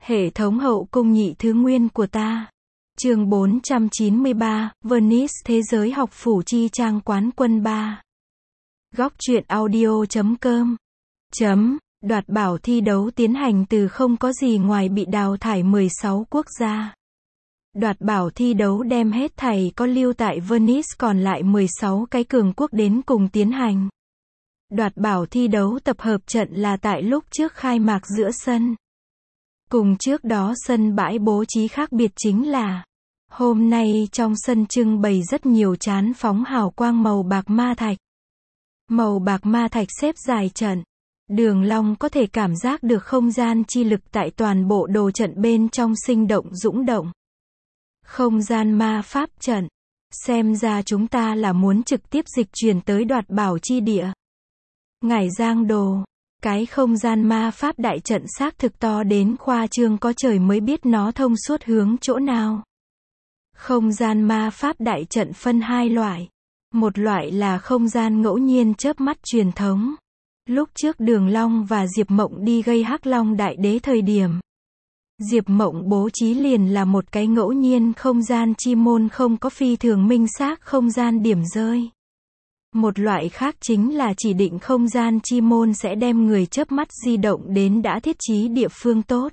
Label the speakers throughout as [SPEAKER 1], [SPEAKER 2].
[SPEAKER 1] Hệ thống hậu cung nhị thứ nguyên của ta. Chương 493, Venice Thế giới học phủ chi trang quán quân 3. Góc truyện audio.com. Đoạt bảo thi đấu tiến hành từ không có gì ngoài bị đào thải 16 quốc gia. Đoạt bảo thi đấu đem hết thảy có lưu tại Venice còn lại 16 cái cường quốc đến cùng tiến hành. Đoạt bảo thi đấu tập hợp trận là tại lúc trước khai mạc giữa sân. Cùng trước đó sân bãi bố trí khác biệt chính là, hôm nay trong sân trưng bày rất nhiều chán phóng hào quang màu bạc ma thạch. Màu bạc ma thạch xếp dài trận. Đường Long có thể cảm giác được không gian chi lực tại toàn bộ đồ trận bên trong sinh động dũng động. Không gian ma pháp trận. Xem ra chúng ta là muốn trực tiếp dịch chuyển tới đoạt bảo chi địa. Ngải Giang Đồ. Cái không gian ma pháp đại trận xác thực to đến khoa trương có trời mới biết nó thông suốt hướng chỗ nào. Không gian ma pháp đại trận phân hai loại. Một loại là không gian ngẫu nhiên chớp mắt truyền thống. Lúc trước Đường Long và Diệp Mộng đi gây Hắc Long Đại Đế thời điểm, Diệp Mộng bố trí liền là một cái ngẫu nhiên không gian chi môn không có phi thường minh xác không gian điểm rơi. Một loại khác chính là chỉ định không gian chi môn sẽ đem người chớp mắt di động đến đã thiết trí địa phương tốt.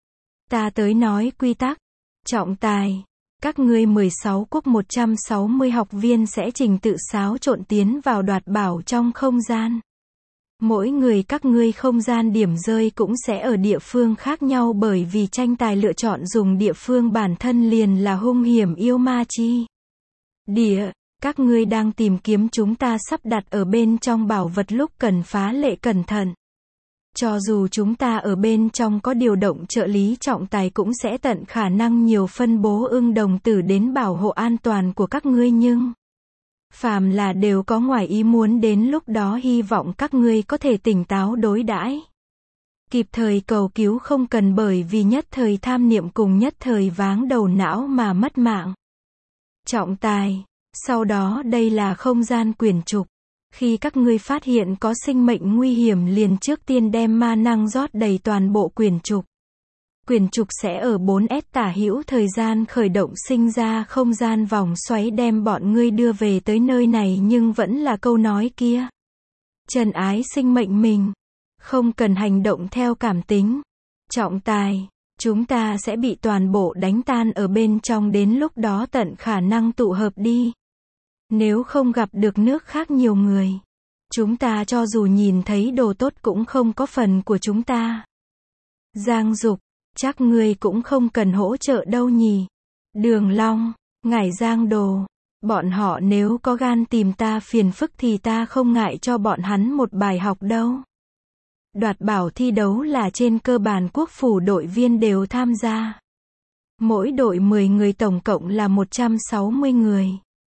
[SPEAKER 1] Ta tới nói quy tắc. Trọng tài. Các ngươi 16 quốc 160 học viên sẽ trình tự xáo trộn tiến vào đoạt bảo trong không gian. Mỗi người các ngươi không gian điểm rơi cũng sẽ ở địa phương khác nhau bởi vì tranh tài lựa chọn dùng địa phương bản thân liền là hung hiểm yêu ma chi địa. Các ngươi đang tìm kiếm chúng ta sắp đặt ở bên trong bảo vật lúc cần phá lệ cẩn thận. Cho dù chúng ta ở bên trong có điều động trợ lý trọng tài cũng sẽ tận khả năng nhiều phân bố ưng đồng tử đến bảo hộ an toàn của các ngươi nhưng phàm là đều có ngoài ý muốn đến lúc đó hy vọng các ngươi có thể tỉnh táo đối đãi. Kịp thời cầu cứu không cần bởi vì nhất thời tham niệm cùng nhất thời váng đầu não mà mất mạng. Trọng tài. Sau đó đây là không gian quyển trục. Khi các ngươi phát hiện có sinh mệnh nguy hiểm liền trước tiên đem ma năng rót đầy toàn bộ quyển trục. Quyển trục sẽ ở 4S tả hữu thời gian khởi động sinh ra không gian vòng xoáy đem bọn ngươi đưa về tới nơi này nhưng vẫn là câu nói kia. Trần ái sinh mệnh mình. Không cần hành động theo cảm tính. Trọng tài. Chúng ta sẽ bị toàn bộ đánh tan ở bên trong đến lúc đó tận khả năng tụ hợp đi. Nếu không gặp được nước khác nhiều người, chúng ta cho dù nhìn thấy đồ tốt cũng không có phần của chúng ta. Giang Dục, chắc ngươi cũng không cần hỗ trợ đâu nhỉ. Đường Long, Ngải Giang Đồ, bọn họ nếu có gan tìm ta phiền phức thì ta không ngại cho bọn hắn một bài học đâu. Đoạt bảo thi đấu là trên cơ bản quốc phủ đội viên đều tham gia. Mỗi đội 10 người tổng cộng là 160 người.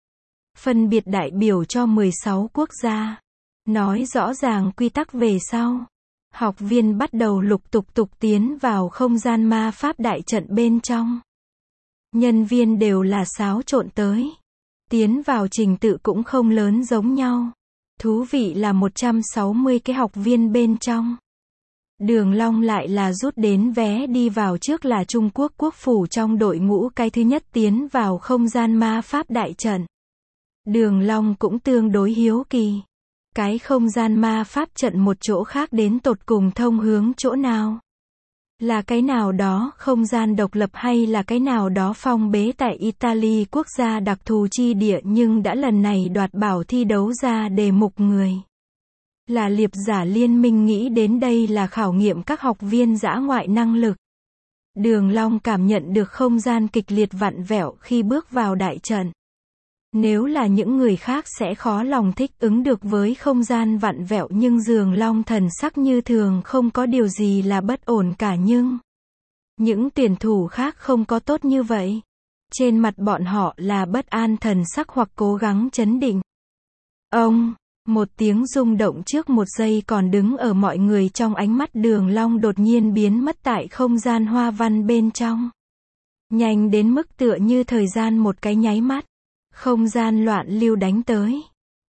[SPEAKER 1] Phân biệt đại biểu cho 16 quốc gia. Nói rõ ràng quy tắc về sau. Học viên bắt đầu lục tục tiến vào không gian ma pháp đại trận bên trong. Nhân viên đều là xáo trộn tới. Tiến vào trình tự cũng không lớn giống nhau. Thú vị là 160 cái học viên bên trong. Đường Long lại là rút đến vé đi vào trước là Trung Quốc quốc phủ trong đội ngũ cái thứ nhất tiến vào không gian ma pháp đại trận. Đường Long cũng tương đối hiếu kỳ. Cái không gian ma pháp trận một chỗ khác đến tột cùng thông hướng chỗ nào? Là cái nào đó không gian độc lập hay là cái nào đó phong bế tại Italy quốc gia đặc thù chi địa nhưng đã lần này đoạt bảo thi đấu ra đề mục người. Là liệp giả liên minh nghĩ đến đây là khảo nghiệm các học viên dã ngoại năng lực. Đường Long cảm nhận được không gian kịch liệt vặn vẹo khi bước vào đại trận. Nếu là những người khác sẽ khó lòng thích ứng được với không gian vặn vẹo nhưng Đường Long thần sắc như thường không có điều gì là bất ổn cả nhưng những tuyển thủ khác không có tốt như vậy. Trên mặt bọn họ là bất an thần sắc hoặc cố gắng trấn định. Một tiếng rung động trước một giây còn đứng ở mọi người trong ánh mắt Đường Long đột nhiên biến mất tại không gian hoa văn bên trong. Nhanh đến mức tựa như thời gian một cái nháy mắt. Không gian loạn lưu đánh tới.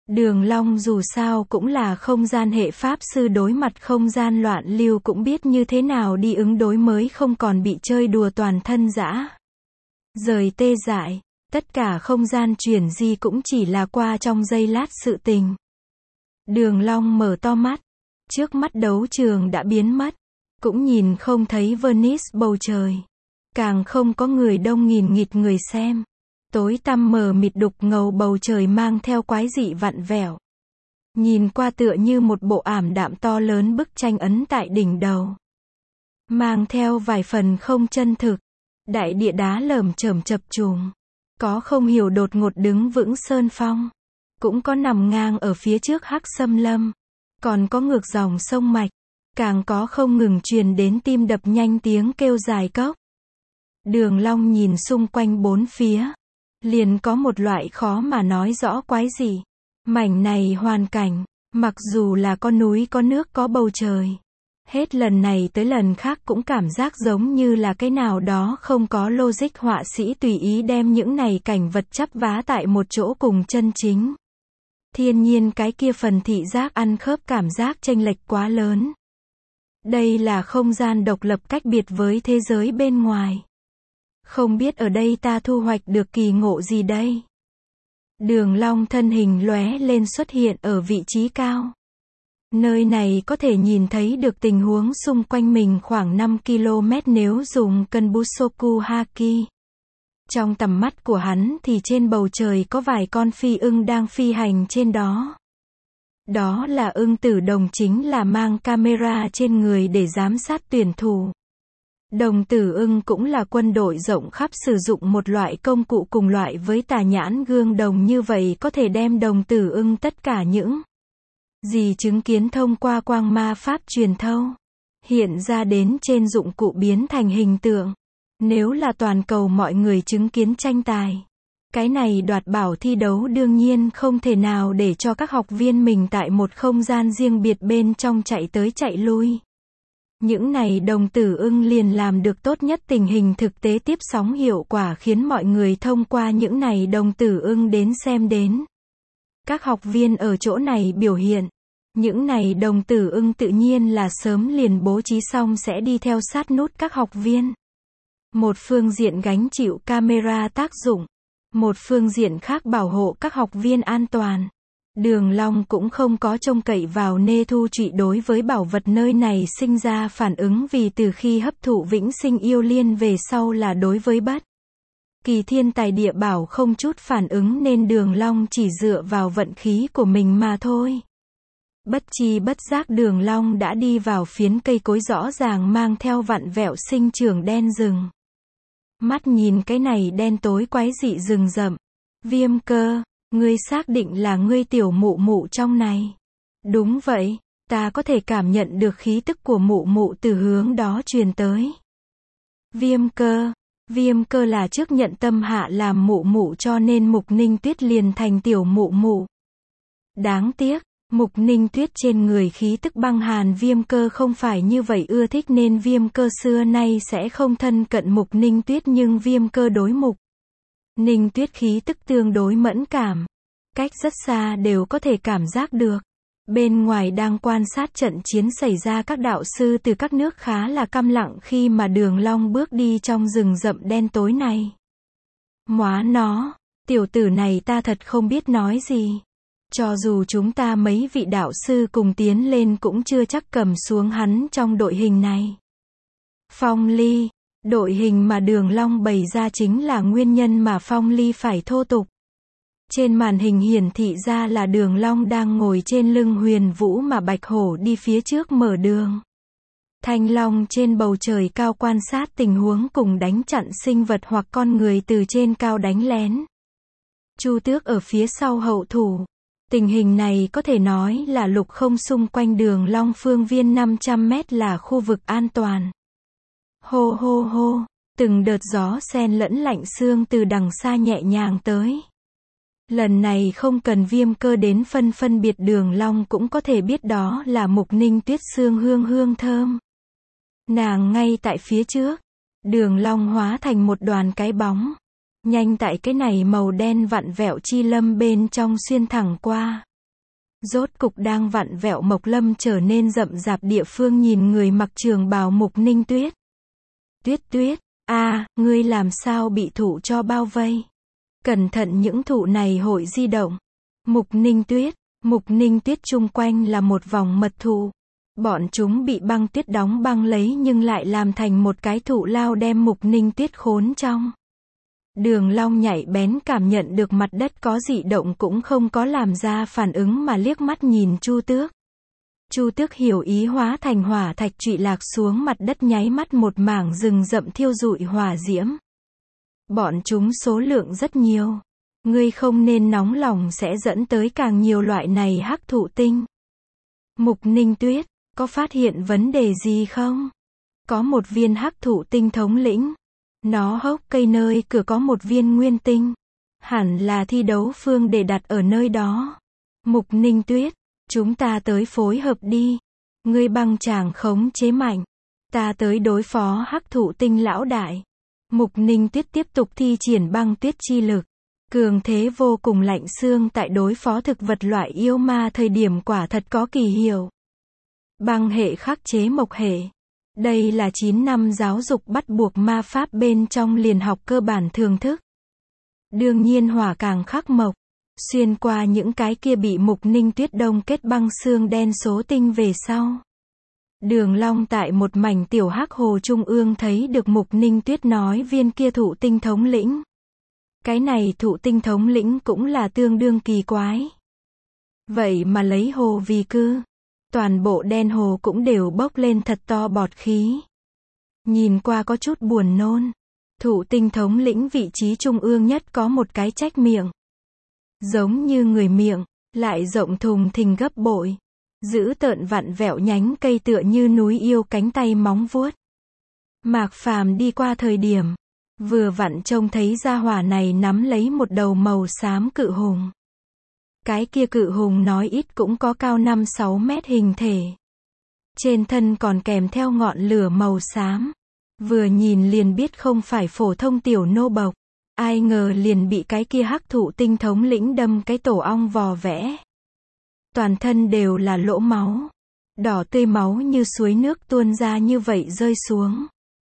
[SPEAKER 1] Đường Long dù sao cũng là không gian hệ pháp sư, đối mặt không gian loạn lưu cũng biết như thế nào đi ứng đối mới không còn bị chơi đùa toàn thân rã rời tê dại. Tất cả không gian chuyển di cũng chỉ là qua trong giây lát sự tình. Đường Long mở to mắt. Trước mắt đấu trường đã biến mất. Cũng nhìn không thấy Venice bầu trời. Càng không có người đông nghìn nghịt người xem. Tối tăm mờ mịt đục ngầu bầu trời mang theo quái dị vặn vẹo. Nhìn qua tựa như một bộ ảm đạm to lớn bức tranh ấn tại đỉnh đầu. Mang theo vài phần không chân thực. Đại địa đá lởm chởm chập trùng. Có không hiểu đột ngột đứng vững sơn phong. Cũng có nằm ngang ở phía trước hắc xâm lâm. Còn có ngược dòng sông mạch. Càng có không ngừng truyền đến tim đập nhanh tiếng kêu dài cốc. Đường Long nhìn xung quanh bốn phía. Liền có một loại khó mà nói rõ quái gì. Mảnh này hoàn cảnh, mặc dù là có núi có nước có bầu trời. Hết lần này tới lần khác cũng cảm giác giống như là cái nào đó không có logic họa sĩ tùy ý đem những này cảnh vật chắp vá tại một chỗ cùng chân chính. Thiên nhiên cái kia phần thị giác ăn khớp cảm giác chênh lệch quá lớn. Đây là không gian độc lập cách biệt với thế giới bên ngoài. Không biết ở đây ta thu hoạch được kỳ ngộ gì đây? Đường Long thân hình lóe lên xuất hiện ở vị trí cao. Nơi này có thể nhìn thấy được tình huống xung quanh mình khoảng 5 km nếu dùng cân Busoku Haki. Trong tầm mắt của hắn thì trên bầu trời có vài con phi ưng đang phi hành trên đó. Đó là ưng tử đồng, chính là mang camera trên người để giám sát tuyển thủ. Đồng tử ưng cũng là quân đội rộng khắp sử dụng một loại công cụ cùng loại với tà nhãn gương đồng, như vậy có thể đem đồng tử ưng tất cả những gì chứng kiến thông qua quang ma pháp truyền thâu, hiện ra đến trên dụng cụ biến thành hình tượng. Nếu là toàn cầu mọi người chứng kiến tranh tài, cái này đoạt bảo thi đấu đương nhiên không thể nào để cho các học viên mình tại một không gian riêng biệt bên trong chạy tới chạy lui. Những này đồng tử ưng liền làm được tốt nhất tình hình thực tế tiếp sóng hiệu quả, khiến mọi người thông qua những này đồng tử ưng đến xem đến các học viên ở chỗ này biểu hiện. Những này đồng tử ưng tự nhiên là sớm liền bố trí xong sẽ đi theo sát nút các học viên. Một phương diện gánh chịu camera tác dụng, một phương diện khác bảo hộ các học viên an toàn. Đường Long cũng không có trông cậy vào Nê Thu Trụy đối với bảo vật nơi này sinh ra phản ứng, vì từ khi hấp thụ vĩnh sinh yêu liên về sau là đối với bất kỳ thiên tài địa bảo không chút phản ứng, nên Đường Long chỉ dựa vào vận khí của mình mà thôi. Bất chi bất giác Đường Long đã đi vào phiến cây cối rõ ràng mang theo vặn vẹo sinh trưởng đen rừng. Mắt nhìn cái này đen tối quái dị rừng rậm. Viêm Cơ, ngươi xác định là ngươi tiểu mụ mụ trong này? Đúng vậy, ta có thể cảm nhận được khí tức của mụ mụ từ hướng đó truyền tới. Viêm Cơ là trước nhận tâm hạ làm mụ mụ cho nên Mục Ninh Tuyết liền thành tiểu mụ mụ. Đáng tiếc, Mục Ninh Tuyết trên người khí tức băng hàn Viêm Cơ không phải như vậy ưa thích, nên Viêm Cơ xưa nay sẽ không thân cận Mục Ninh Tuyết, nhưng Viêm Cơ đối Mục Ninh Tuyết khí tức tương đối mẫn cảm. Cách rất xa đều có thể cảm giác được. Bên ngoài đang quan sát trận chiến xảy ra, các đạo sư từ các nước khá là câm lặng khi mà Đường Long bước đi trong rừng rậm đen tối này. Móa nó, tiểu tử này ta thật không biết nói gì. Cho dù chúng ta mấy vị đạo sư cùng tiến lên cũng chưa chắc cầm xuống hắn trong đội hình này. Phong Ly, đội hình mà Đường Long bày ra chính là nguyên nhân mà Phong Ly phải thô tục. Trên màn hình hiển thị ra là Đường Long đang ngồi trên lưng Huyền Vũ mà Bạch Hổ đi phía trước mở đường. Thanh Long trên bầu trời cao quan sát tình huống cùng đánh chặn sinh vật hoặc con người từ trên cao đánh lén. Chu Tước ở phía sau hậu thủ. Tình hình này có thể nói là lục không xung quanh Đường Long phương viên 500 mét là khu vực an toàn. Hô hô hô, từng đợt gió xen lẫn lạnh xương từ đằng xa nhẹ nhàng tới. Lần này không cần Viêm Cơ đến phân biệt, Đường Long cũng có thể biết đó là Mục Ninh Tuyết xương hương thơm. Nàng ngay tại phía trước. Đường Long hóa thành một đoàn cái bóng. Nhanh tại cái này màu đen vặn vẹo chi lâm bên trong xuyên thẳng qua. Rốt cục đang vặn vẹo Mộc Lâm trở nên rậm rạp địa phương nhìn người mặc trường bào Mục Ninh Tuyết. Tuyết Tuyết, ngươi làm sao bị thụ cho bao vây? Cẩn thận những thụ này hội di động. Mục Ninh Tuyết chung quanh là một vòng mật thụ. Bọn chúng bị băng tuyết đóng băng lấy nhưng lại làm thành một cái thụ lao đem Mục Ninh Tuyết khốn trong. Đường Long nhạy bén cảm nhận được mặt đất có dị động cũng không có làm ra phản ứng mà liếc mắt nhìn Chu Tước. Chu Tước hiểu ý hóa thành hỏa thạch trụy lạc xuống mặt đất nháy mắt một mảng rừng rậm thiêu rụi hỏa diễm. Bọn chúng số lượng rất nhiều. Ngươi không nên nóng lòng sẽ dẫn tới càng nhiều loại này hắc thụ tinh. Mục Ninh Tuyết, có phát hiện vấn đề gì không? Có một viên hắc thụ tinh thống lĩnh. Nó hốc cây nơi cửa có một viên nguyên tinh. Hẳn là thi đấu phương để đặt ở nơi đó. Mục Ninh Tuyết, chúng ta tới phối hợp đi. Ngươi băng chàng khống chế mạnh. Ta tới đối phó hắc thụ tinh lão đại. Mục Ninh Tuyết tiếp tục thi triển băng tuyết chi lực. Cường thế vô cùng lạnh xương tại đối phó thực vật loại yêu ma thời điểm quả thật có kỳ hiệu. Băng hệ khắc chế mộc hệ. Đây là 9 năm giáo dục bắt buộc ma pháp bên trong liền học cơ bản thường thức. Đương nhiên hỏa càng khắc mộc. Xuyên qua những cái kia bị Mục Ninh Tuyết đông kết băng xương đen số tinh về sau. Đường Long tại một mảnh tiểu hắc hồ trung ương thấy được Mục Ninh Tuyết nói viên kia thụ tinh thống lĩnh. Cái này thụ tinh thống lĩnh cũng là tương đương kỳ quái. Vậy mà lấy hồ vì cư. Toàn bộ đen hồ cũng đều bốc lên thật to bọt khí. Nhìn qua có chút buồn nôn. Thụ tinh thống lĩnh vị trí trung ương nhất có một cái trách miệng. Giống như người miệng, lại rộng thùng thình gấp bội. Giữ tợn vặn vẹo nhánh cây tựa như núi yêu cánh tay móng vuốt. Mạc Phàm đi qua thời điểm, vừa vặn trông thấy gia hỏa này nắm lấy một đầu màu xám cự hùng. Cái kia cự hùng nói ít cũng có cao 5-6 mét hình thể. Trên thân còn kèm theo ngọn lửa màu xám. Vừa nhìn liền biết không phải phổ thông tiểu nô bộc. Ai ngờ liền bị cái kia hắc thụ tinh thống lĩnh đâm cái tổ ong vò vẽ. Toàn thân đều là lỗ máu. Đỏ tươi máu như suối nước tuôn ra như vậy rơi xuống.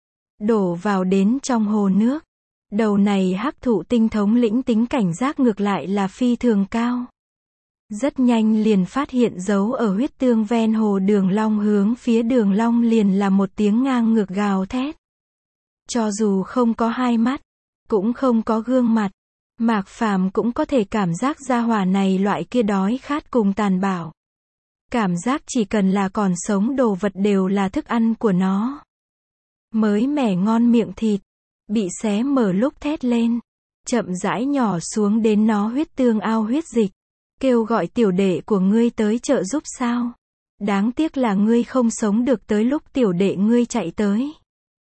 [SPEAKER 1] Đổ vào đến trong hồ nước. Đầu này hắc thụ tinh thống lĩnh tính cảnh giác ngược lại là phi thường cao. Rất nhanh liền phát hiện dấu ở huyết tương ven hồ Đường Long hướng phía Đường Long liền là một tiếng ngang ngược gào thét. Cho dù không có hai mắt, cũng không có gương mặt, Mạc Phàm cũng có thể cảm giác gia hỏa này loại kia đói khát cùng tàn bạo. Cảm giác chỉ cần là còn sống đồ vật đều là thức ăn của nó. Mới mẻ ngon miệng thịt, bị xé mở lúc thét lên, chậm rãi nhỏ xuống đến nó huyết tương ao huyết dịch. Kêu gọi tiểu đệ của ngươi tới trợ giúp sao? Đáng tiếc là ngươi không sống được tới lúc tiểu đệ ngươi chạy tới.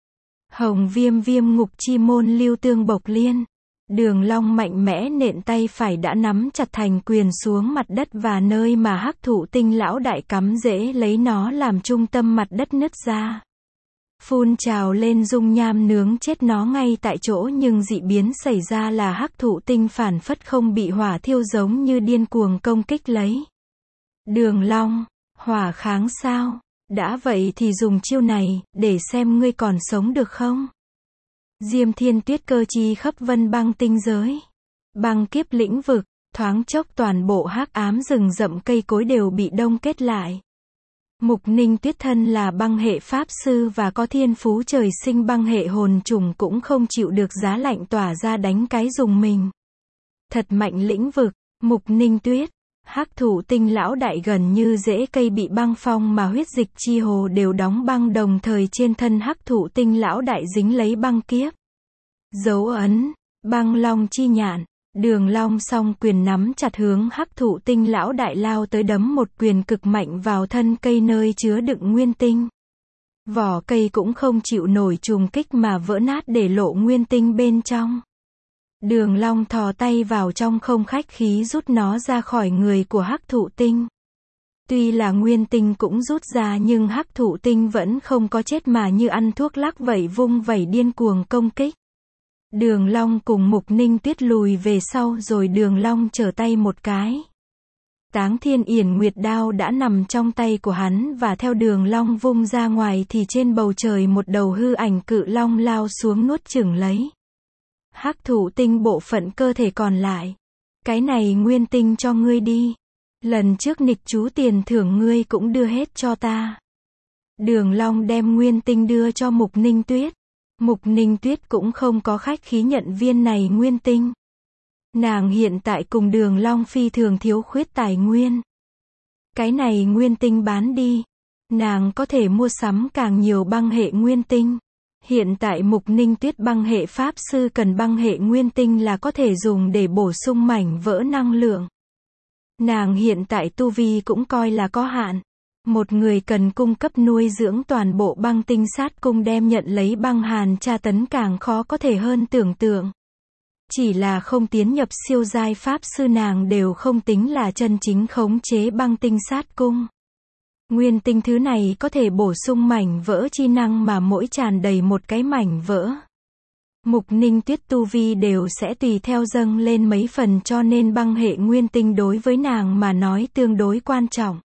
[SPEAKER 1] Hồng Viêm Viêm Ngục Chi Môn Lưu Tương Bộc Liên. Đường Long mạnh mẽ nện tay phải đã nắm chặt thành quyền xuống mặt đất và nơi mà hắc thụ tinh lão đại cắm rễ lấy nó làm trung tâm mặt đất nứt ra. Phun trào lên dung nham nướng chết nó ngay tại chỗ nhưng dị biến xảy ra là hắc thụ tinh phản phất không bị hỏa thiêu giống như điên cuồng công kích lấy. Đường Long, hỏa kháng sao? Đã vậy thì dùng chiêu này, để xem ngươi còn sống được không? Diêm Thiên Tuyết cơ chi khắp vân băng tinh giới. Băng kiếp lĩnh vực, thoáng chốc toàn bộ hắc ám rừng rậm cây cối đều bị đông kết lại. Mục Ninh Tuyết thân là băng hệ pháp sư và có thiên phú trời sinh băng hệ hồn trùng cũng không chịu được giá lạnh tỏa ra đánh cái dùng mình. Thật mạnh lĩnh vực, Mục Ninh Tuyết, hắc thụ tinh lão đại gần như rễ cây bị băng phong mà huyết dịch chi hồ đều đóng băng đồng thời trên thân hắc thụ tinh lão đại dính lấy băng kiếp. Dấu ấn, băng long chi nhạn. Đường Long song quyền nắm chặt hướng hắc thụ tinh lão đại lao tới đấm một quyền cực mạnh vào thân cây nơi chứa đựng nguyên tinh. Vỏ cây cũng không chịu nổi trùng kích mà vỡ nát để lộ nguyên tinh bên trong. Đường Long thò tay vào trong không khách khí rút nó ra khỏi người của hắc thụ tinh. Tuy là nguyên tinh cũng rút ra nhưng hắc thụ tinh vẫn không có chết mà như ăn thuốc lắc vậy vung vẩy điên cuồng công kích. Đường Long cùng Mục Ninh Tuyết lùi về sau rồi Đường Long trở tay một cái. Táng Thiên Yển Nguyệt đao đã nằm trong tay của hắn và theo Đường Long vung ra ngoài thì trên bầu trời một đầu hư ảnh cự long lao xuống nuốt chửng lấy Hắc Thụ Tinh bộ phận cơ thể còn lại. Cái này nguyên tinh cho ngươi đi. Lần trước nghịch chú tiền thưởng ngươi cũng đưa hết cho ta. Đường Long đem nguyên tinh đưa cho Mục Ninh Tuyết. Mục Ninh Tuyết cũng không có khách khí nhận viên này nguyên tinh. Nàng hiện tại cùng Đường Long phi thường thiếu khuyết tài nguyên. Cái này nguyên tinh bán đi. Nàng có thể mua sắm càng nhiều băng hệ nguyên tinh. Hiện tại Mục Ninh Tuyết băng hệ pháp sư cần băng hệ nguyên tinh là có thể dùng để bổ sung mảnh vỡ năng lượng. Nàng hiện tại tu vi cũng coi là có hạn. Một người cần cung cấp nuôi dưỡng toàn bộ băng tinh sát cung đem nhận lấy băng hàn tra tấn càng khó có thể hơn tưởng tượng. Chỉ là không tiến nhập siêu giai pháp sư nàng đều không tính là chân chính khống chế băng tinh sát cung. Nguyên tinh thứ này có thể bổ sung mảnh vỡ chi năng mà mỗi tràn đầy một cái mảnh vỡ. Mục Ninh Tuyết tu vi đều sẽ tùy theo dâng lên mấy phần cho nên băng hệ nguyên tinh đối với nàng mà nói tương đối quan trọng.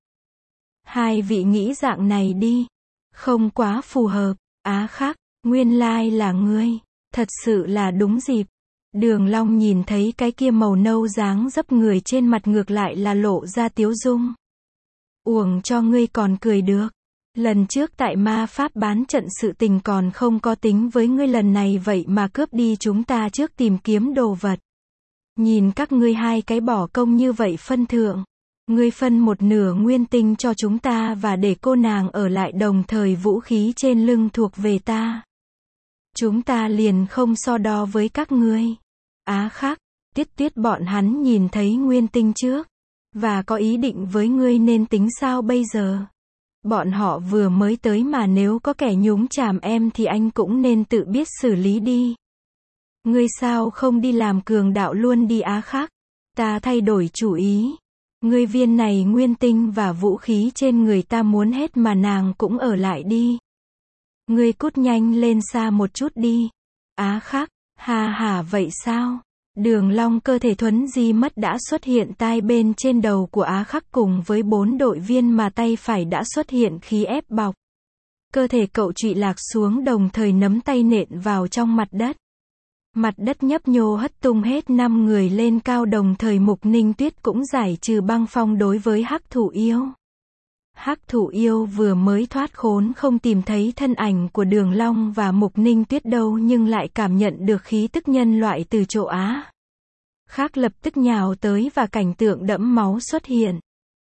[SPEAKER 1] Hai vị nghĩ dạng này đi. Không quá phù hợp. Á Khắc, nguyên lai là ngươi. Thật sự là đúng dịp. Đường Long nhìn thấy cái kia màu nâu dáng dấp người trên mặt ngược lại là lộ ra tiếu dung. Uổng cho ngươi còn cười được. Lần trước tại ma pháp bán trận sự tình còn không có tính với ngươi lần này vậy mà cướp đi chúng ta trước tìm kiếm đồ vật. Nhìn các ngươi hai cái bỏ công như vậy phân thượng. Ngươi phân một nửa nguyên tinh cho chúng ta và để cô nàng ở lại đồng thời vũ khí trên lưng thuộc về ta. Chúng ta liền không so đo với các ngươi. Á Khắc, Tuyết bọn hắn nhìn thấy nguyên tinh trước. Và có ý định với ngươi nên tính sao bây giờ? Bọn họ vừa mới tới mà nếu có kẻ nhúng chàm em thì anh cũng nên tự biết xử lý đi. Ngươi sao không đi làm cường đạo luôn đi Á Khắc? Ta thay đổi chủ ý. Ngươi viên này nguyên tinh và vũ khí trên người ta muốn hết mà nàng cũng ở lại đi. Ngươi cút nhanh lên xa một chút đi. Á Khắc, hà hả vậy sao? Đường Long cơ thể thuấn di mất đã xuất hiện tai bên trên đầu của Á Khắc cùng với 4 đội viên mà tay phải đã xuất hiện khí ép bọc. Cơ thể cậu trụy lạc xuống đồng thời nắm tay nện vào trong mặt đất. Mặt đất nhấp nhô hất tung hết 5 người lên cao đồng thời Mục Ninh Tuyết cũng giải trừ băng phong đối với Hắc Thụ Yêu. Hắc Thụ Yêu vừa mới thoát khốn không tìm thấy thân ảnh của Đường Long và Mục Ninh Tuyết đâu nhưng lại cảm nhận được khí tức nhân loại từ chỗ Á Khắc lập tức nhào tới và cảnh tượng đẫm máu xuất hiện.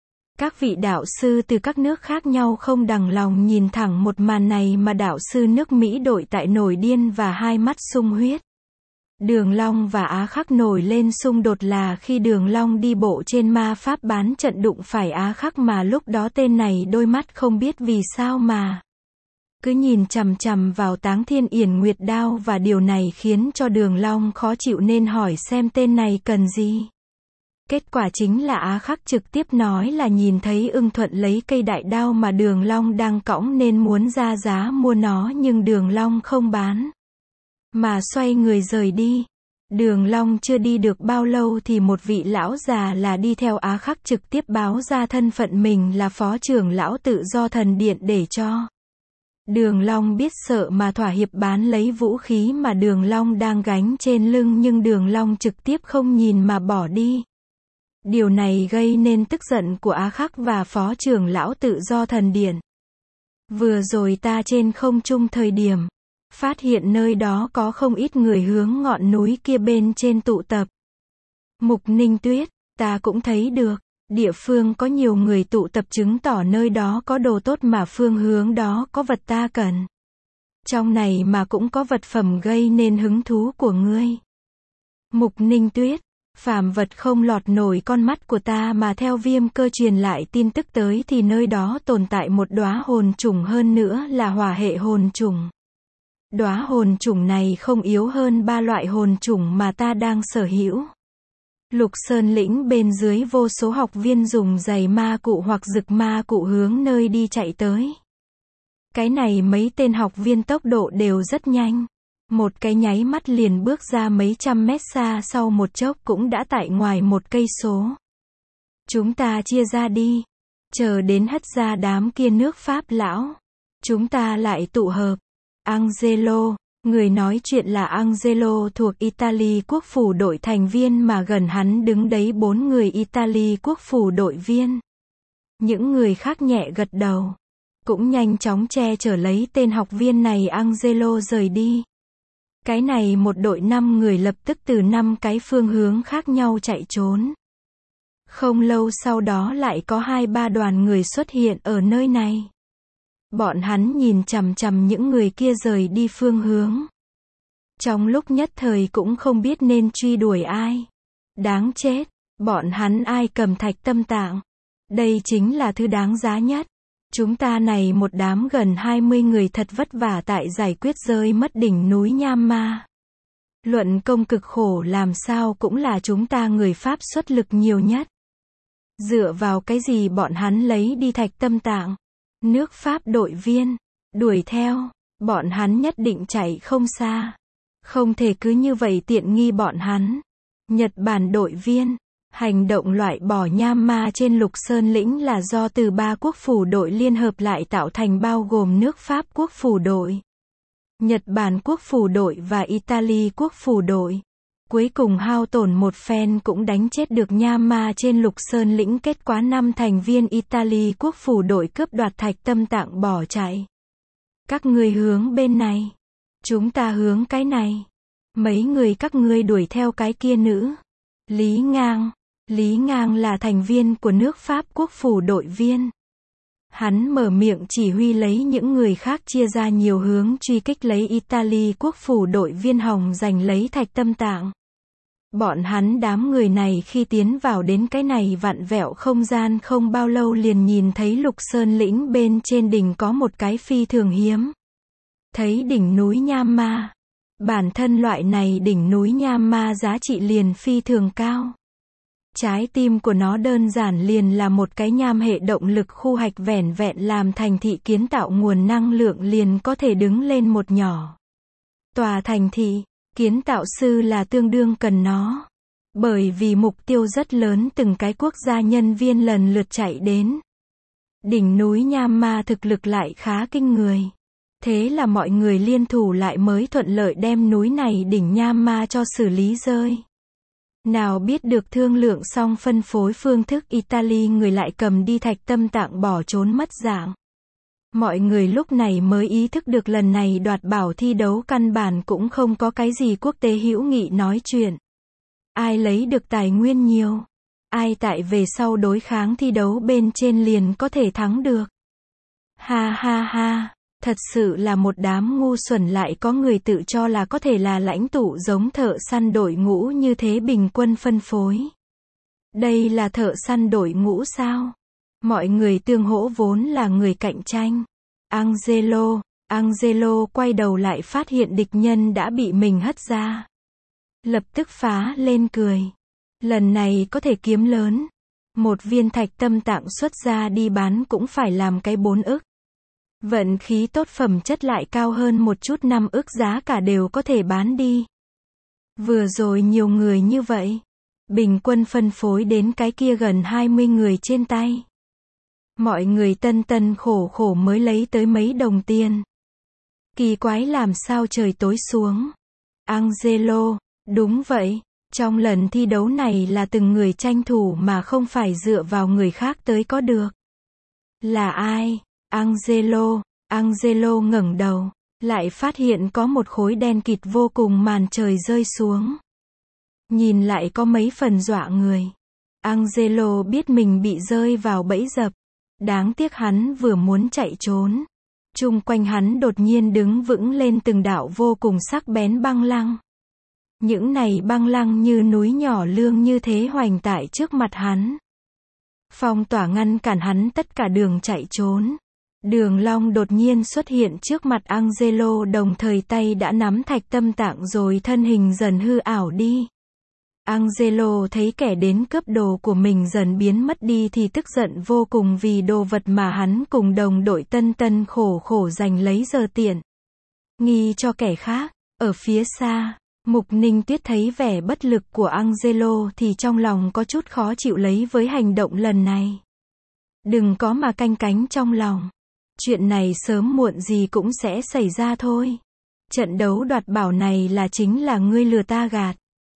[SPEAKER 1] Các vị đạo sư từ các nước khác nhau không đằng lòng nhìn thẳng một màn này mà đạo sư nước Mỹ đội tại nổi điên và hai mắt sung huyết. Đường Long và Á Khắc nổi lên xung đột là khi Đường Long đi bộ trên ma pháp bán trận đụng phải Á Khắc mà lúc đó tên này đôi mắt không biết vì sao mà cứ nhìn chằm chằm vào Táng Thiên Yển Nguyệt đao và điều này khiến cho Đường Long khó chịu nên hỏi xem tên này cần gì. Kết quả chính là Á Khắc trực tiếp nói là nhìn thấy Ưng Thuận lấy cây đại đao mà Đường Long đang cõng nên muốn ra giá mua nó nhưng Đường Long không bán. Mà xoay người rời đi. Đường Long chưa đi được bao lâu thì một vị lão già là đi theo Á Khắc trực tiếp báo ra thân phận mình là phó trưởng lão tự do thần điện để cho Đường Long biết sợ mà thỏa hiệp bán lấy vũ khí mà Đường Long đang gánh trên lưng nhưng Đường Long trực tiếp không nhìn mà bỏ đi. Điều này gây nên tức giận của Á Khắc và phó trưởng lão tự do thần điện. Vừa rồi ta trên không trung thời điểm phát hiện nơi đó có không ít người hướng ngọn núi kia bên trên tụ tập. Mục Ninh Tuyết, ta cũng thấy được, địa phương có nhiều người tụ tập chứng tỏ nơi đó có đồ tốt mà phương hướng đó có vật ta cần. Trong này mà cũng có vật phẩm gây nên hứng thú của ngươi. Mục Ninh Tuyết, phàm vật không lọt nổi con mắt của ta mà theo Viêm Cơ truyền lại tin tức tới thì nơi đó tồn tại một đóa hồn trùng hơn nữa là hỏa hệ hồn trùng. Đóa hồn trùng này không yếu hơn 3 loại hồn trùng mà ta đang sở hữu. Lục Sơn lĩnh bên dưới vô số học viên dùng giày ma cụ hoặc rực ma cụ hướng nơi đi chạy tới. Cái này mấy tên học viên tốc độ đều rất nhanh. Một cái nháy mắt liền bước ra mấy trăm mét xa sau một chốc cũng đã tại ngoài 1 cây số. Chúng ta chia ra đi. Chờ đến hất ra đám kia nước Pháp lão. Chúng ta lại tụ hợp. Angelo, người nói chuyện là Angelo thuộc Italy quốc phủ đội thành viên mà gần hắn đứng đấy 4 người Italy quốc phủ đội viên. Những người khác nhẹ gật đầu. Cũng nhanh chóng che chở lấy tên học viên này Angelo rời đi. Cái này một đội 5 người lập tức từ 5 cái phương hướng khác nhau chạy trốn. Không lâu sau đó lại có 2-3 đoàn người xuất hiện ở nơi này. Bọn hắn nhìn chằm chằm những người kia rời đi phương hướng. Trong lúc nhất thời cũng không biết nên truy đuổi ai. Đáng chết, bọn hắn ai cầm thạch tâm tạng. Đây chính là thứ đáng giá nhất. Chúng ta này một đám gần 20 người thật vất vả tại giải quyết rơi mất đỉnh núi Nham Ma. Luận công cực khổ làm sao cũng là chúng ta người Pháp xuất lực nhiều nhất. Dựa vào cái gì bọn hắn lấy đi thạch tâm tạng? Nước Pháp đội viên, đuổi theo, bọn hắn nhất định chạy không xa. Không thể cứ như vậy tiện nghi bọn hắn. Nhật Bản đội viên, hành động loại bỏ Nham Ma trên Lục Sơn lĩnh là do từ 3 quốc phủ đội liên hợp lại tạo thành bao gồm nước Pháp quốc phủ đội, Nhật Bản quốc phủ đội và Italy quốc phủ đội. Cuối cùng hao tổn một phen cũng đánh chết được Nham Ma trên Lục Sơn lĩnh, kết quả 5 thành viên Italy quốc phủ đội cướp đoạt thạch tâm tạng bỏ chạy. Các ngươi hướng bên này. Chúng ta hướng cái này. Mấy người các ngươi đuổi theo cái kia nữ. Lý Ngang. Lý Ngang là thành viên của nước Pháp quốc phủ đội viên. Hắn mở miệng chỉ huy lấy những người khác chia ra nhiều hướng truy kích lấy Italy quốc phủ đội viên hòng giành lấy thạch tâm tạng. Bọn hắn đám người này khi tiến vào đến cái này vặn vẹo không gian không bao lâu liền nhìn thấy Lục Sơn lĩnh bên trên đỉnh có một cái phi thường hiếm. Thấy đỉnh núi Nham Ma. Bản thân loại này đỉnh núi Nham Ma giá trị liền phi thường cao. Trái tim của nó đơn giản liền là một cái nham hệ động lực khu hạch vẻn vẹn làm thành thị kiến tạo nguồn năng lượng liền có thể đứng lên một nhỏ. Tòa thành thị, kiến tạo sư là tương đương cần nó. Bởi vì mục tiêu rất lớn từng cái quốc gia nhân viên lần lượt chạy đến. Đỉnh núi Nham Ma thực lực lại khá kinh người. Thế là mọi người liên thủ lại mới thuận lợi đem núi này đỉnh Nham Ma cho xử lý rơi. Nào biết được thương lượng xong phân phối phương thức Italy người lại cầm đi thạch tâm tạng bỏ trốn mất dạng. Mọi người lúc này mới ý thức được lần này đoạt bảo thi đấu căn bản cũng không có cái gì quốc tế hữu nghị nói chuyện. Ai lấy được tài nguyên nhiều, ai tại về sau đối kháng thi đấu bên trên liền có thể thắng được. Ha ha ha, thật sự là một đám ngu xuẩn, lại có người tự cho là có thể là lãnh tụ giống thợ săn đội ngũ như thế bình quân phân phối. Đây là thợ săn đội ngũ sao? Mọi người tương hỗ vốn là người cạnh tranh. Angelo quay đầu lại phát hiện địch nhân đã bị mình hất ra. Lập tức phá lên cười. Lần này có thể kiếm lớn. Một viên thạch tâm tạng xuất ra đi bán cũng phải làm cái 4 ức. Vận khí tốt phẩm chất lại cao hơn một chút 5 ức giá cả đều có thể bán đi. Vừa rồi nhiều người như vậy. Bình quân phân phối đến cái kia gần 20 người trên tay. Mọi người tân khổ khổ mới lấy tới mấy đồng tiền. Kỳ quái làm sao trời tối xuống. Angelo, đúng vậy, trong lần thi đấu này là từng người tranh thủ mà không phải dựa vào người khác tới có được. Là ai? Angelo ngẩng đầu, lại phát hiện có một khối đen kịt vô cùng màn trời rơi xuống. Nhìn lại có mấy phần dọa người. Angelo biết mình bị rơi vào bẫy dập. Đáng tiếc hắn vừa muốn chạy trốn. Chung quanh hắn đột nhiên đứng vững lên từng đạo vô cùng sắc bén băng lăng. Những này băng lăng như núi nhỏ lương như thế hoành tại trước mặt hắn. Phong tỏa ngăn cản hắn tất cả đường chạy trốn. Đường long đột nhiên xuất hiện trước mặt Angelo, đồng thời tay đã nắm thạch tâm tạng rồi thân hình dần hư ảo đi. Angelo thấy kẻ đến cướp đồ của mình dần biến mất đi thì tức giận vô cùng vì đồ vật mà hắn cùng đồng đội tân khổ khổ giành lấy giờ tiện. Nghi cho kẻ khác. Ở phía xa, Mục Ninh Tuyết thấy vẻ bất lực của Angelo thì trong lòng có chút khó chịu lấy với hành động lần này. Đừng có mà canh cánh trong lòng. Chuyện này sớm muộn gì cũng sẽ xảy ra thôi. Trận đấu đoạt bảo này chính là ngươi lừa ta gạt.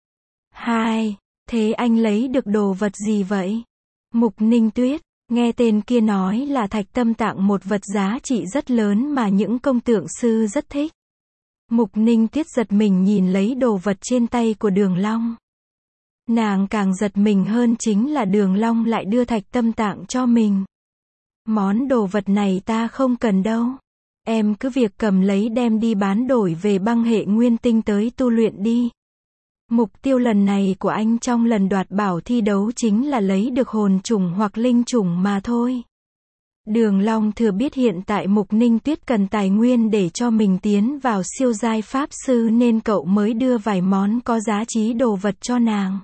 [SPEAKER 1] Hai, thế anh lấy được đồ vật gì vậy? Mục Ninh Tuyết, nghe tên kia nói là thạch tâm tạng, một vật giá trị rất lớn mà những công tượng sư rất thích. Mục Ninh Tuyết giật mình nhìn lấy đồ vật trên tay của Đường Long. Nàng càng giật mình hơn chính là Đường Long lại đưa thạch tâm tạng cho mình. Món đồ vật này ta không cần đâu. Em cứ việc cầm lấy đem đi bán đổi về băng hệ nguyên tinh tới tu luyện đi. Mục tiêu lần này của anh trong lần đoạt bảo thi đấu chính là lấy được hồn chủng hoặc linh chủng mà thôi. Đường Long thừa biết hiện tại Mục Ninh Tuyết cần tài nguyên để cho mình tiến vào siêu giai pháp sư nên cậu mới đưa vài món có giá trị đồ vật cho nàng.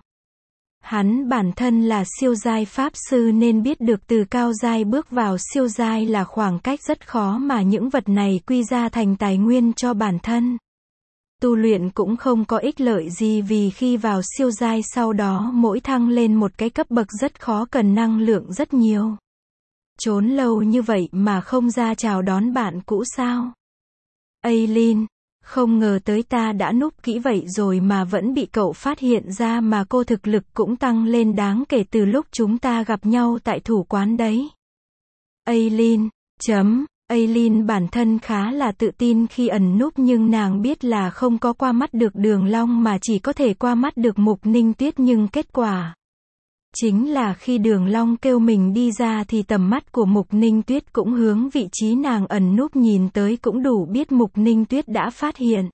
[SPEAKER 1] Hắn bản thân là siêu giai pháp sư nên biết được từ cao giai bước vào siêu giai là khoảng cách rất khó mà những vật này quy ra thành tài nguyên cho bản thân. Tu luyện cũng không có ích lợi gì vì khi vào siêu giai sau đó mỗi thăng lên một cái cấp bậc rất khó, cần năng lượng rất nhiều. Trốn lâu như vậy mà không ra chào đón bạn cũ sao? Aileen, không ngờ tới ta đã núp kỹ vậy rồi mà vẫn bị cậu phát hiện ra, mà cô thực lực cũng tăng lên đáng kể từ lúc chúng ta gặp nhau tại thủ quán đấy. Aileen, Aileen bản thân khá là tự tin khi ẩn núp nhưng nàng biết là không có qua mắt được Đường Long mà chỉ có thể qua mắt được Mục Ninh Tuyết, nhưng kết quả chính là khi Đường Long kêu mình đi ra thì tầm mắt của Mục Ninh Tuyết cũng hướng vị trí nàng ẩn núp nhìn tới, cũng đủ biết Mục Ninh Tuyết đã phát hiện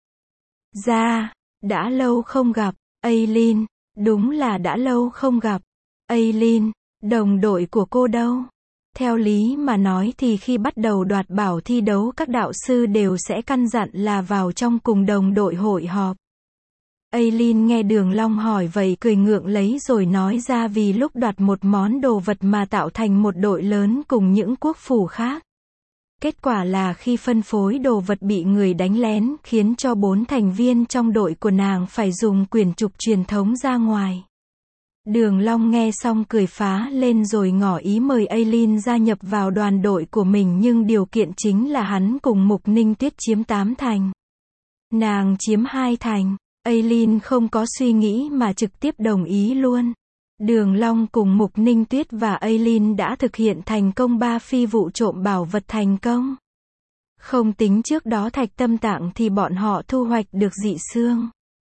[SPEAKER 1] ra. Đã lâu không gặp, Aileen, đúng là đã lâu không gặp. Aileen, đồng đội của cô đâu? Theo lý mà nói thì khi bắt đầu đoạt bảo thi đấu các đạo sư đều sẽ căn dặn là vào trong cùng đồng đội hội họp. Aileen nghe Đường Long hỏi vậy cười ngượng lấy rồi nói ra vì lúc đoạt một món đồ vật mà tạo thành một đội lớn cùng những quốc phủ khác. Kết quả là khi phân phối đồ vật bị người đánh lén khiến cho 4 thành viên trong đội của nàng phải dùng quyển trục truyền thống ra ngoài. Đường Long nghe xong cười phá lên rồi ngỏ ý mời Aileen gia nhập vào đoàn đội của mình, nhưng điều kiện chính là hắn cùng Mục Ninh Tuyết chiếm 8 thành. Nàng chiếm 2 thành. Aileen không có suy nghĩ mà trực tiếp đồng ý luôn. Đường Long cùng Mục Ninh Tuyết và Aileen đã thực hiện thành công 3 phi vụ trộm bảo vật thành công. Không tính trước đó thạch tâm tạng thì bọn họ thu hoạch được dị xương,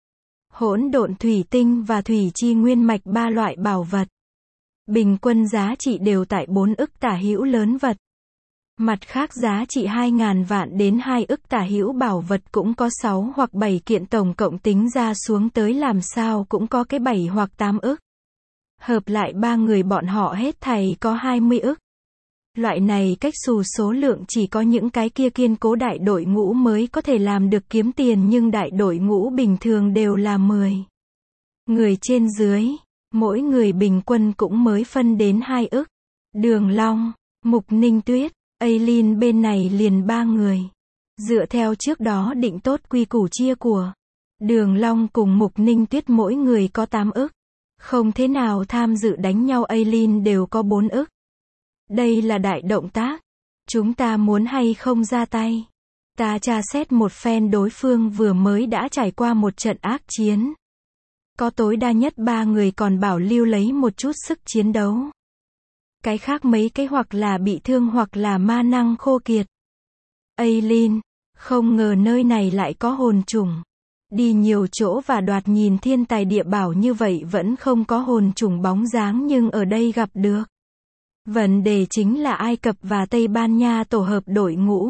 [SPEAKER 1] hỗn độn thủy tinh và thủy chi nguyên mạch, 3 loại bảo vật. Bình quân giá trị đều tại 4 ức tả hữu lớn vật. Mặt khác giá trị 2.000 vạn đến 2 ức tả hữu bảo vật cũng có 6 hoặc 7 kiện, tổng cộng tính ra xuống tới làm sao cũng có cái 7 hoặc 8 ức. Hợp lại 3 người bọn họ hết thảy có 20 ức. Loại này cách xù số lượng chỉ có những cái kia kiên cố đại đội ngũ mới có thể làm được kiếm tiền, nhưng đại đội ngũ bình thường đều là 10 người trên dưới, mỗi người bình quân cũng mới phân đến 2 ức. Đường Long, Mục Ninh Tuyết, Aileen bên này liền 3 người. Dựa theo trước đó định tốt quy củ chia của, Đường Long cùng Mục Ninh Tuyết mỗi người có 8 ức. Không thế nào tham dự đánh nhau, Aileen đều có 4 ức. Đây là đại động tác. Chúng ta muốn hay không ra tay? Ta tra xét một phen đối phương vừa mới đã trải qua một trận ác chiến. Có tối đa nhất 3 người còn bảo lưu lấy một chút sức chiến đấu. Cái khác mấy cái hoặc là bị thương hoặc là ma năng khô kiệt. Aileen, không ngờ nơi này lại có hồn trùng. Đi nhiều chỗ và đoạt nhìn thiên tài địa bảo như vậy vẫn không có hồn trùng bóng dáng, nhưng ở đây gặp được. Vấn đề chính là Ai Cập và Tây Ban Nha tổ hợp đội ngũ.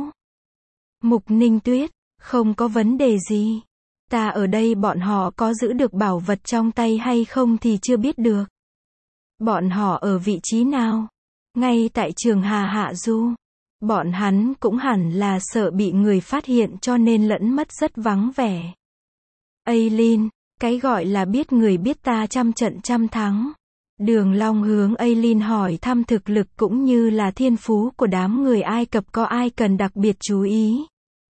[SPEAKER 1] Mục Ninh Tuyết, không có vấn đề gì. Ta ở đây bọn họ có giữ được bảo vật trong tay hay không thì chưa biết được. Bọn họ ở vị trí nào? Ngay tại trường Hà Hạ Du. Bọn hắn cũng hẳn là sợ bị người phát hiện cho nên lẫn mất rất vắng vẻ. Aileen, cái gọi là biết người biết ta trăm trận trăm thắng. Đường Long hướng Aileen hỏi thăm thực lực cũng như là thiên phú của đám người Ai Cập, có ai cần đặc biệt chú ý.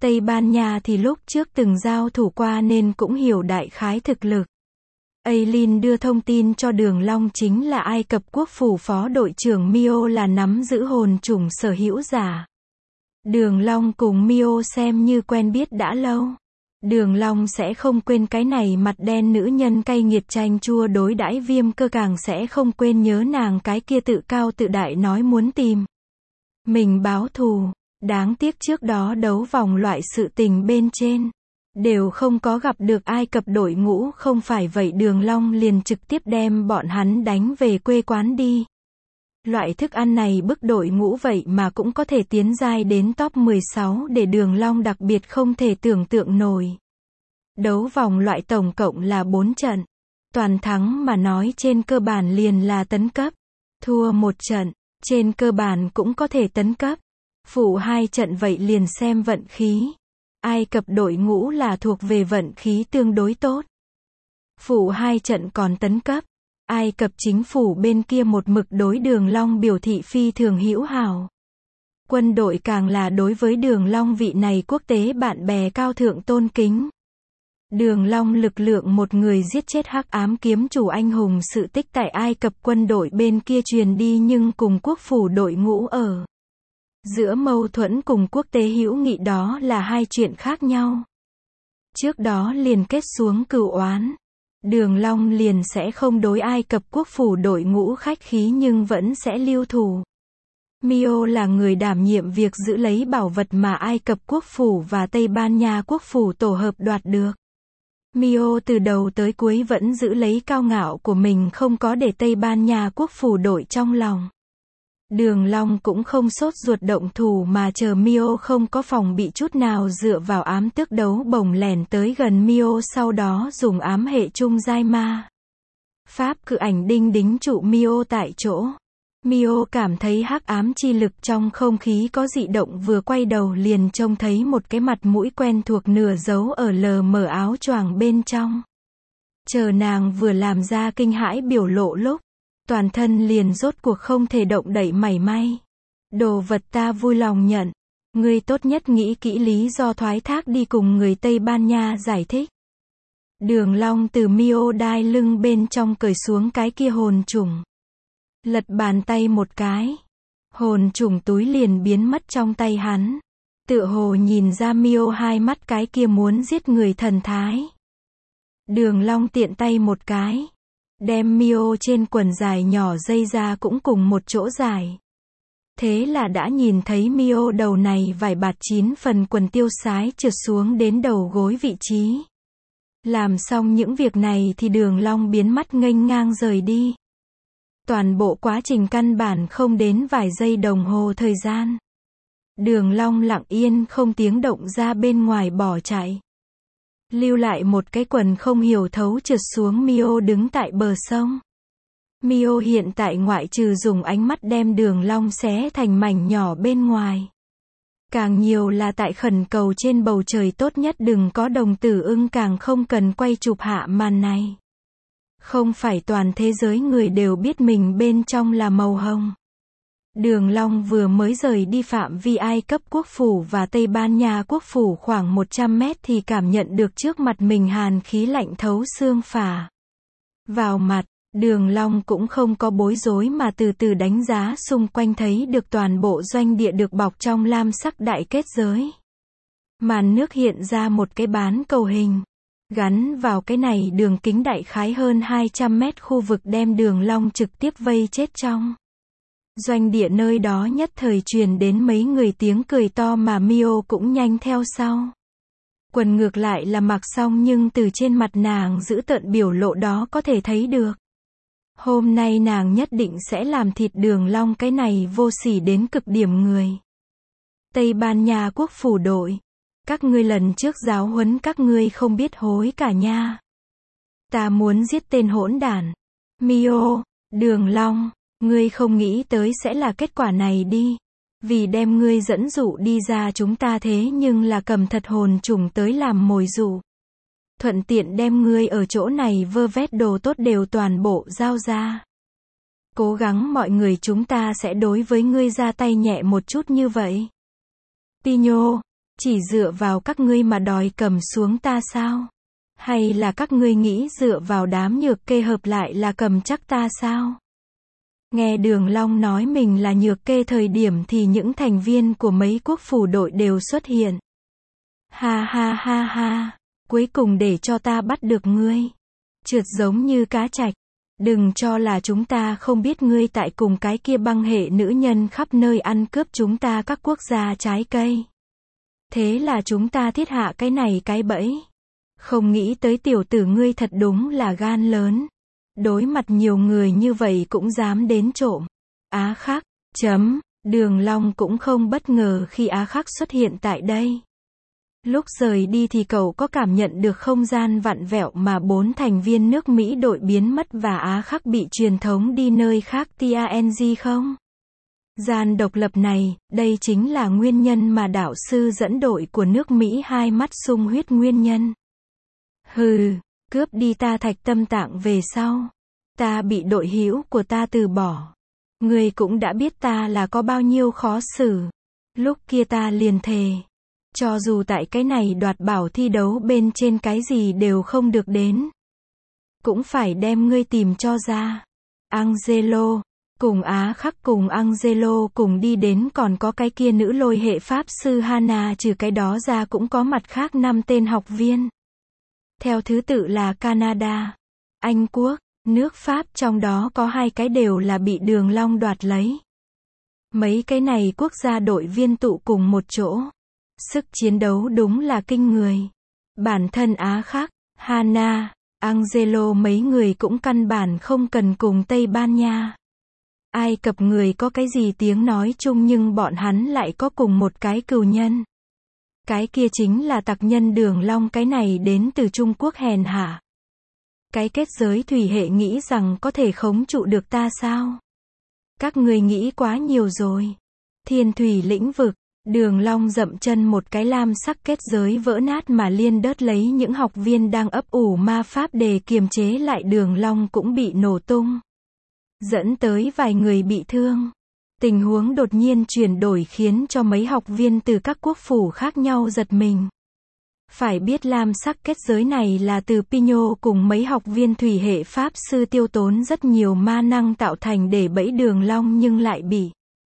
[SPEAKER 1] Tây Ban Nha thì lúc trước từng giao thủ qua nên cũng hiểu đại khái thực lực. Aileen đưa thông tin cho Đường Long chính là Ai Cập quốc phủ phó đội trưởng Mio là nắm giữ hồn trùng sở hữu giả. Đường Long cùng Mio xem như quen biết đã lâu. Đường Long sẽ không quên cái này mặt đen nữ nhân cay nghiệt chanh chua đối đãi Viêm Cơ, càng sẽ không quên nhớ nàng cái kia tự cao tự đại nói muốn tìm mình báo thù. Đáng tiếc trước đó đấu vòng loại sự tình bên trên đều không có gặp được Ai Cập đội ngũ, không phải vậy Đường Long liền trực tiếp đem bọn hắn đánh về quê quán đi. Loại thức ăn này bức đội ngũ vậy mà cũng có thể tiến giai đến top 16 để Đường Long đặc biệt không thể tưởng tượng nổi. Đấu vòng loại tổng cộng là 4 trận. Toàn thắng mà nói trên cơ bản liền là tấn cấp. Thua một trận, trên cơ bản cũng có thể tấn cấp. Phụ 2 trận vậy liền xem vận khí. Ai Cập đội ngũ là thuộc về vận khí tương đối tốt. Phụ 2 trận còn tấn cấp. Ai Cập chính phủ bên kia một mực đối Đường Long biểu thị phi thường hữu hảo. Quân đội càng là đối với Đường Long vị này quốc tế bạn bè cao thượng tôn kính. Đường Long lực lượng một người giết chết Hắc Ám kiếm chủ anh hùng sự tích tại Ai Cập quân đội bên kia truyền đi, nhưng cùng quốc phủ đội ngũ ở giữa mâu thuẫn cùng quốc tế hữu nghị đó là hai chuyện khác nhau. Trước đó liền kết xuống cừu oán. Đường Long liền sẽ không đối Ai Cập quốc phủ đội ngũ khách khí nhưng vẫn sẽ lưu thủ. Mio là người đảm nhiệm việc giữ lấy bảo vật mà Ai Cập quốc phủ và Tây Ban Nha quốc phủ tổ hợp đoạt được. Mio từ đầu tới cuối vẫn giữ lấy cao ngạo của mình, không có để Tây Ban Nha quốc phủ đội trong lòng. Đường Long cũng không sốt ruột động thủ mà chờ Mio không có phòng bị chút nào, dựa vào ám tước đấu bổng lẻn tới gần Mio, sau đó dùng ám hệ trung giai ma pháp cự ảnh đinh đính trụ Mio tại chỗ. Mio cảm thấy hắc ám chi lực trong không khí có dị động, vừa quay đầu liền trông thấy một cái mặt mũi quen thuộc nửa giấu ở lờ mờ áo choàng bên trong. Chờ nàng vừa làm ra kinh hãi biểu lộ lúc, toàn thân liền rốt cuộc không thể động đậy mảy may. Đồ vật ta vui lòng nhận. Ngươi tốt nhất nghĩ kỹ lý do thoái thác đi cùng người Tây Ban Nha giải thích. Đường Long từ Mio đai lưng bên trong cởi xuống cái kia hồn trùng. Lật bàn tay một cái. Hồn trùng túi liền biến mất trong tay hắn. Tựa hồ nhìn ra Mio hai mắt cái kia muốn giết người thần thái. Đường Long tiện tay một cái. Đem Mio trên quần dài nhỏ dây ra cũng cùng một chỗ dài. Thế là đã nhìn thấy Mio đầu này vải bạt 9 phần quần tiêu sái trượt xuống đến đầu gối vị trí. Làm xong những việc này thì Đường Long biến mắt nghênh ngang rời đi. Toàn bộ quá trình căn bản không đến vài giây đồng hồ thời gian. Đường Long lặng yên không tiếng động ra bên ngoài bỏ chạy. Lưu lại một cái quần không hiểu thấu trượt xuống Mio đứng tại bờ sông. Mio hiện tại ngoại trừ dùng ánh mắt đem Đường Long xé thành mảnh nhỏ bên ngoài, càng nhiều là tại khẩn cầu trên bầu trời tốt nhất đừng có đồng tử ưng, càng không cần quay chụp hạ màn này. Không phải toàn thế giới người đều biết mình bên trong là màu hồng. Đường Long vừa mới rời đi phạm vi Ai Cập quốc phủ và Tây Ban Nha quốc phủ khoảng 100 mét thì cảm nhận được trước mặt mình hàn khí lạnh thấu xương phả vào mặt. Đường Long cũng không có bối rối mà từ từ đánh giá xung quanh, thấy được toàn bộ doanh địa được bọc trong lam sắc đại kết giới. Màn nước hiện ra một cái bán cầu hình. Gắn vào cái này đường kính đại khái hơn 200 mét khu vực, đem Đường Long trực tiếp vây chết trong doanh địa. Nơi đó nhất thời truyền đến mấy người tiếng cười to mà Mio cũng nhanh theo sau. Quần ngược lại là mặc xong nhưng từ trên mặt nàng giữ tợn biểu lộ đó có thể thấy được. Hôm nay nàng nhất định sẽ làm thịt Đường Long cái này vô sỉ đến cực điểm người. Tây Ban Nha quốc phủ đội. Các ngươi lần trước giáo huấn các ngươi không biết hối cả nha. Ta muốn giết tên hỗn đản. Mio, Đường Long, ngươi không nghĩ tới sẽ là kết quả này đi. Vì đem ngươi dẫn dụ đi ra chúng ta thế nhưng là cầm thật hồn trùng tới làm mồi dụ. Thuận tiện đem ngươi ở chỗ này vơ vét đồ tốt đều toàn bộ giao ra. Cố gắng mọi người chúng ta sẽ đối với ngươi ra tay nhẹ một chút như vậy. Pino, Chỉ dựa vào các ngươi mà đòi cầm xuống ta sao? Hay là các ngươi nghĩ dựa vào đám nhược kê hợp lại là cầm chắc ta sao? Nghe Đường Long nói mình là nhược kê thời điểm thì những thành viên của mấy quốc phủ đội đều xuất hiện. Ha ha ha ha, cuối cùng để cho ta bắt được ngươi. Trượt giống như cá trạch. Đừng cho là chúng ta không biết ngươi tại cùng cái kia băng hệ nữ nhân khắp nơi ăn cướp chúng ta các quốc gia trái cây. Thế là chúng ta thiết hạ cái này cái bẫy. Không nghĩ tới tiểu tử ngươi thật đúng là gan lớn. Đối mặt nhiều người như vậy cũng dám đến trộm. Á Khắc, Đường Long cũng không bất ngờ khi Á Khắc xuất hiện tại đây. Lúc rời đi thì cậu có cảm nhận được không gian vặn vẹo mà 4 thành viên nước Mỹ đội biến mất và Á Khắc bị truyền thống đi nơi khác TANG không? Gian độc lập này, đây chính là nguyên nhân mà đạo sư dẫn đội của nước Mỹ hai mắt sung huyết nguyên nhân. Hừ, cướp đi ta Thạch Tâm Tạng về sau. Ta bị đội hữu của ta từ bỏ. Ngươi cũng đã biết ta là có bao nhiêu khó xử. Lúc kia ta liền thề. Cho dù tại cái này đoạt bảo thi đấu bên trên cái gì đều không được đến. Cũng phải đem ngươi tìm cho ra. Angelo, cùng Á Khắc cùng Angelo cùng đi đến còn có cái kia nữ lôi hệ pháp sư Hana, trừ cái đó ra cũng có mặt khác 5 tên học viên. Theo thứ tự là Canada, Anh Quốc, nước Pháp, trong đó có 2 cái đều là bị Đường Long đoạt lấy. Mấy cái này quốc gia đội viên tụ cùng một chỗ. Sức chiến đấu đúng là kinh người. Bản thân Á Khắc, Hana, Angelo mấy người cũng căn bản không cần cùng Tây Ban Nha, Ai Cập người có cái gì tiếng nói chung, nhưng bọn hắn lại có cùng một cái cừu nhân. Cái kia chính là tặc nhân Đường Long, cái này đến từ Trung Quốc hèn hạ. Cái kết giới thủy hệ nghĩ rằng có thể khống trụ được ta sao? Các người nghĩ quá nhiều rồi. Thiên thủy lĩnh vực, Đường Long dậm chân một cái, lam sắc kết giới vỡ nát mà liên đớt lấy những học viên đang ấp ủ ma pháp để kiềm chế lại Đường Long cũng bị nổ tung. Dẫn tới vài người bị thương. Tình huống đột nhiên chuyển đổi khiến cho mấy học viên từ các quốc phủ khác nhau giật mình. Phải biết lam sắc kết giới này là từ Pino cùng mấy học viên thủy hệ pháp sư tiêu tốn rất nhiều ma năng tạo thành để bẫy Đường Long, nhưng lại bị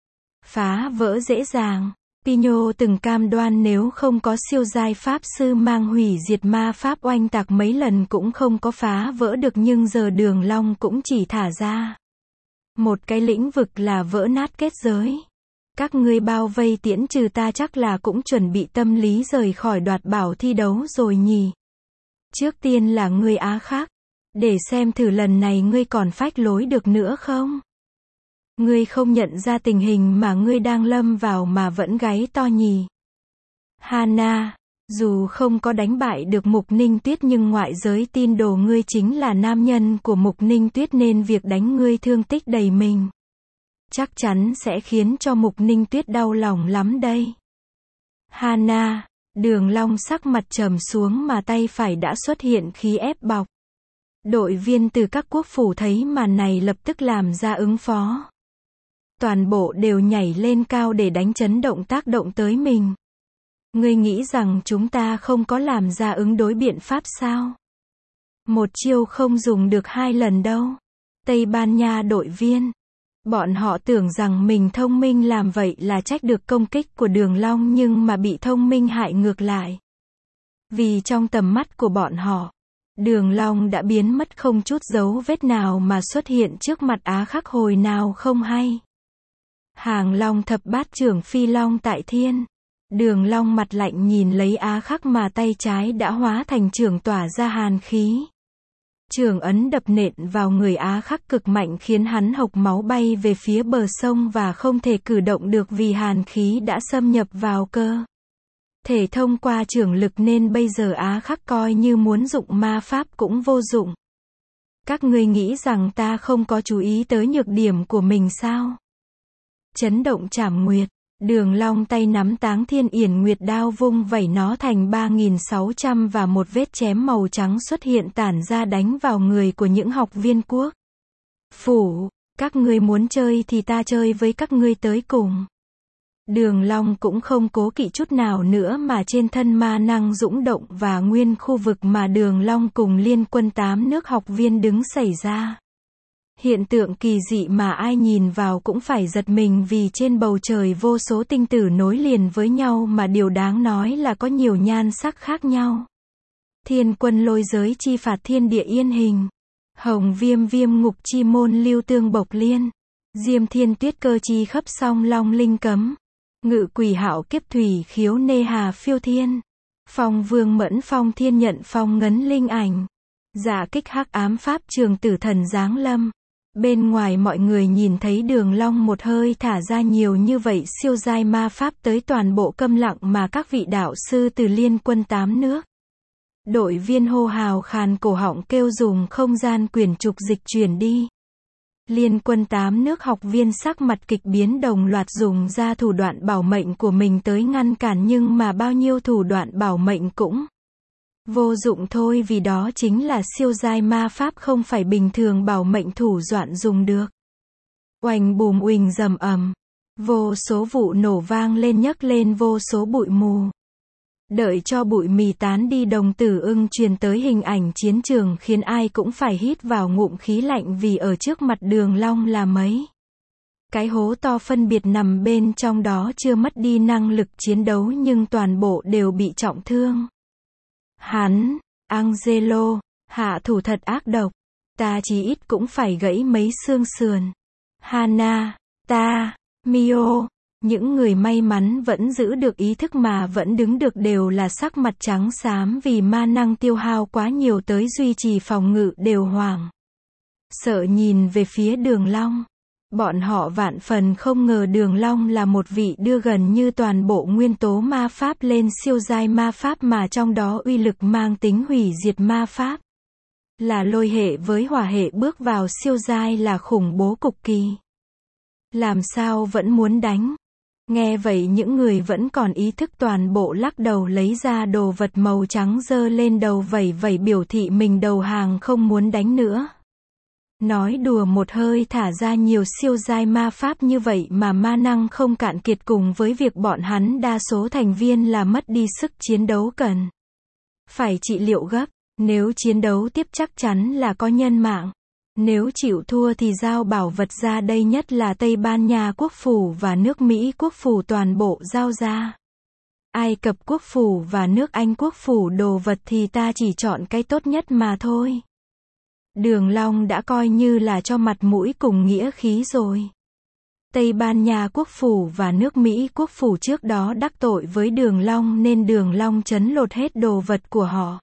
[SPEAKER 1] phá vỡ dễ dàng. Pino từng cam đoan nếu không có siêu giai pháp sư mang hủy diệt ma pháp oanh tạc mấy lần cũng không có phá vỡ được, nhưng giờ Đường Long cũng chỉ thả ra một cái lĩnh vực là vỡ nát kết giới. Các ngươi bao vây tiễn trừ ta chắc là cũng chuẩn bị tâm lý rời khỏi đoạt bảo thi đấu rồi nhỉ? Trước tiên là ngươi Á Khắc, để xem thử lần này ngươi còn phách lối được nữa không? Ngươi không nhận ra tình hình mà ngươi đang lâm vào mà vẫn gáy to nhỉ? Hana, dù không có đánh bại được Mục Ninh Tuyết nhưng ngoại giới tin đồn ngươi chính là nam nhân của Mục Ninh Tuyết nên việc đánh ngươi thương tích đầy mình. Chắc chắn sẽ khiến cho Mục Ninh Tuyết đau lòng lắm đây. Hana, Đường Long sắc mặt trầm xuống mà tay phải đã xuất hiện khí ép bọc. Đội viên từ các quốc phủ thấy màn này lập tức làm ra ứng phó. Toàn bộ đều nhảy lên cao để đánh chấn động tác động tới mình. Ngươi nghĩ rằng chúng ta không có làm ra ứng đối biện pháp sao? Một chiêu không dùng được 2 lần đâu. Tây Ban Nha đội viên. Bọn họ tưởng rằng mình thông minh làm vậy là trách được công kích của Đường Long, nhưng mà bị thông minh hại ngược lại. Vì trong tầm mắt của bọn họ, Đường Long đã biến mất không chút dấu vết nào mà xuất hiện trước mặt Á Khắc hồi nào không hay. Hàng Long thập bát trưởng phi long tại thiên. Đường Long mặt lạnh nhìn lấy Á Khắc mà tay trái đã hóa thành trưởng tỏa ra hàn khí. Trường ấn đập nện vào người Á Khắc cực mạnh khiến hắn hộc máu bay về phía bờ sông và không thể cử động được vì hàn khí đã xâm nhập vào cơ thể thông qua trường lực, nên bây giờ Á Khắc coi như muốn dụng ma pháp cũng vô dụng. Các ngươi nghĩ rằng ta không có chú ý tới nhược điểm của mình sao? Chấn động trảm nguyệt. Đường Long tay nắm Táng Thiên Yển Nguyệt đao vung vẩy nó thành 3600 và một vết chém màu trắng xuất hiện tản ra đánh vào người của những học viên quốc phủ. Các ngươi muốn chơi thì ta chơi với các ngươi tới cùng. Đường Long cũng không cố kỵ chút nào nữa mà trên thân ma năng dũng động và nguyên khu vực mà Đường Long cùng Liên Quân 8 nước học viên đứng xảy ra. Hiện tượng kỳ dị mà ai nhìn vào cũng phải giật mình vì trên bầu trời vô số tinh tử nối liền với nhau mà điều đáng nói là có nhiều nhan sắc khác nhau. Thiên quân lôi giới chi phạt thiên địa yên hình. Hồng viêm viêm ngục chi môn lưu tương bộc liên. Diêm thiên tuyết cơ chi khấp song long linh cấm. Ngự quỷ hạo kiếp thủy khiếu nê hà phiêu thiên. Phong vương mẫn phong thiên nhận phong ngấn linh ảnh. Dạ kích hắc ám pháp trường tử thần giáng lâm. Bên ngoài mọi người nhìn thấy Đường Long một hơi thả ra nhiều như vậy siêu giai ma pháp tới toàn bộ câm lặng mà các vị đạo sư từ Liên Quân 8 nước. Đội viên hô hào khàn cổ họng kêu dùng không gian quyển trục dịch chuyển đi. Liên Quân 8 nước học viên sắc mặt kịch biến đồng loạt dùng ra thủ đoạn bảo mệnh của mình tới ngăn cản nhưng mà bao nhiêu thủ đoạn bảo mệnh cũng vô dụng thôi vì đó chính là siêu giai ma pháp không phải bình thường bảo mệnh thủ đoạn dùng được. Oành bùm uỳnh rầm ầm. Vô số vụ nổ vang lên nhấc lên vô số bụi mù. Đợi cho bụi mì tán đi đồng tử ưng truyền tới hình ảnh chiến trường khiến ai cũng phải hít vào ngụm khí lạnh vì ở trước mặt Đường Long là mấy cái hố to phân biệt nằm bên trong đó chưa mất đi năng lực chiến đấu nhưng toàn bộ đều bị trọng thương. Hắn, Angelo, hạ thủ thật ác độc. Ta chí ít cũng phải gãy mấy xương sườn. Hana, ta, Mio, những người may mắn vẫn giữ được ý thức mà vẫn đứng được đều là sắc mặt trắng xám vì ma năng tiêu hao quá nhiều tới duy trì phòng ngự đều hoảng sợ nhìn về phía Đường Long. Bọn họ vạn phần không ngờ Đường Long là một vị đưa gần như toàn bộ nguyên tố ma pháp lên siêu giai ma pháp mà trong đó uy lực mang tính hủy diệt ma pháp. Là lôi hệ với hỏa hệ bước vào siêu giai là khủng bố cực kỳ. Làm sao vẫn muốn đánh? Nghe vậy những người vẫn còn ý thức toàn bộ lắc đầu lấy ra đồ vật màu trắng giơ lên đầu vẩy vẩy biểu thị mình đầu hàng không muốn đánh nữa. Nói đùa một hơi thả ra nhiều siêu giai ma pháp như vậy mà ma năng không cạn kiệt cùng với việc bọn hắn đa số thành viên là mất đi sức chiến đấu cần phải trị liệu gấp. Nếu chiến đấu tiếp chắc chắn là có nhân mạng. Nếu chịu thua thì giao bảo vật ra đây nhất là Tây Ban Nha quốc phủ và nước Mỹ quốc phủ toàn bộ giao ra. Ai Cập quốc phủ và nước Anh quốc phủ đồ vật thì ta chỉ chọn cái tốt nhất mà thôi. Đường Long đã coi như là cho mặt mũi cùng nghĩa khí rồi. Tây Ban Nha quốc phủ và nước Mỹ quốc phủ trước đó đắc tội với Đường Long nên Đường Long trấn lột hết đồ vật của họ.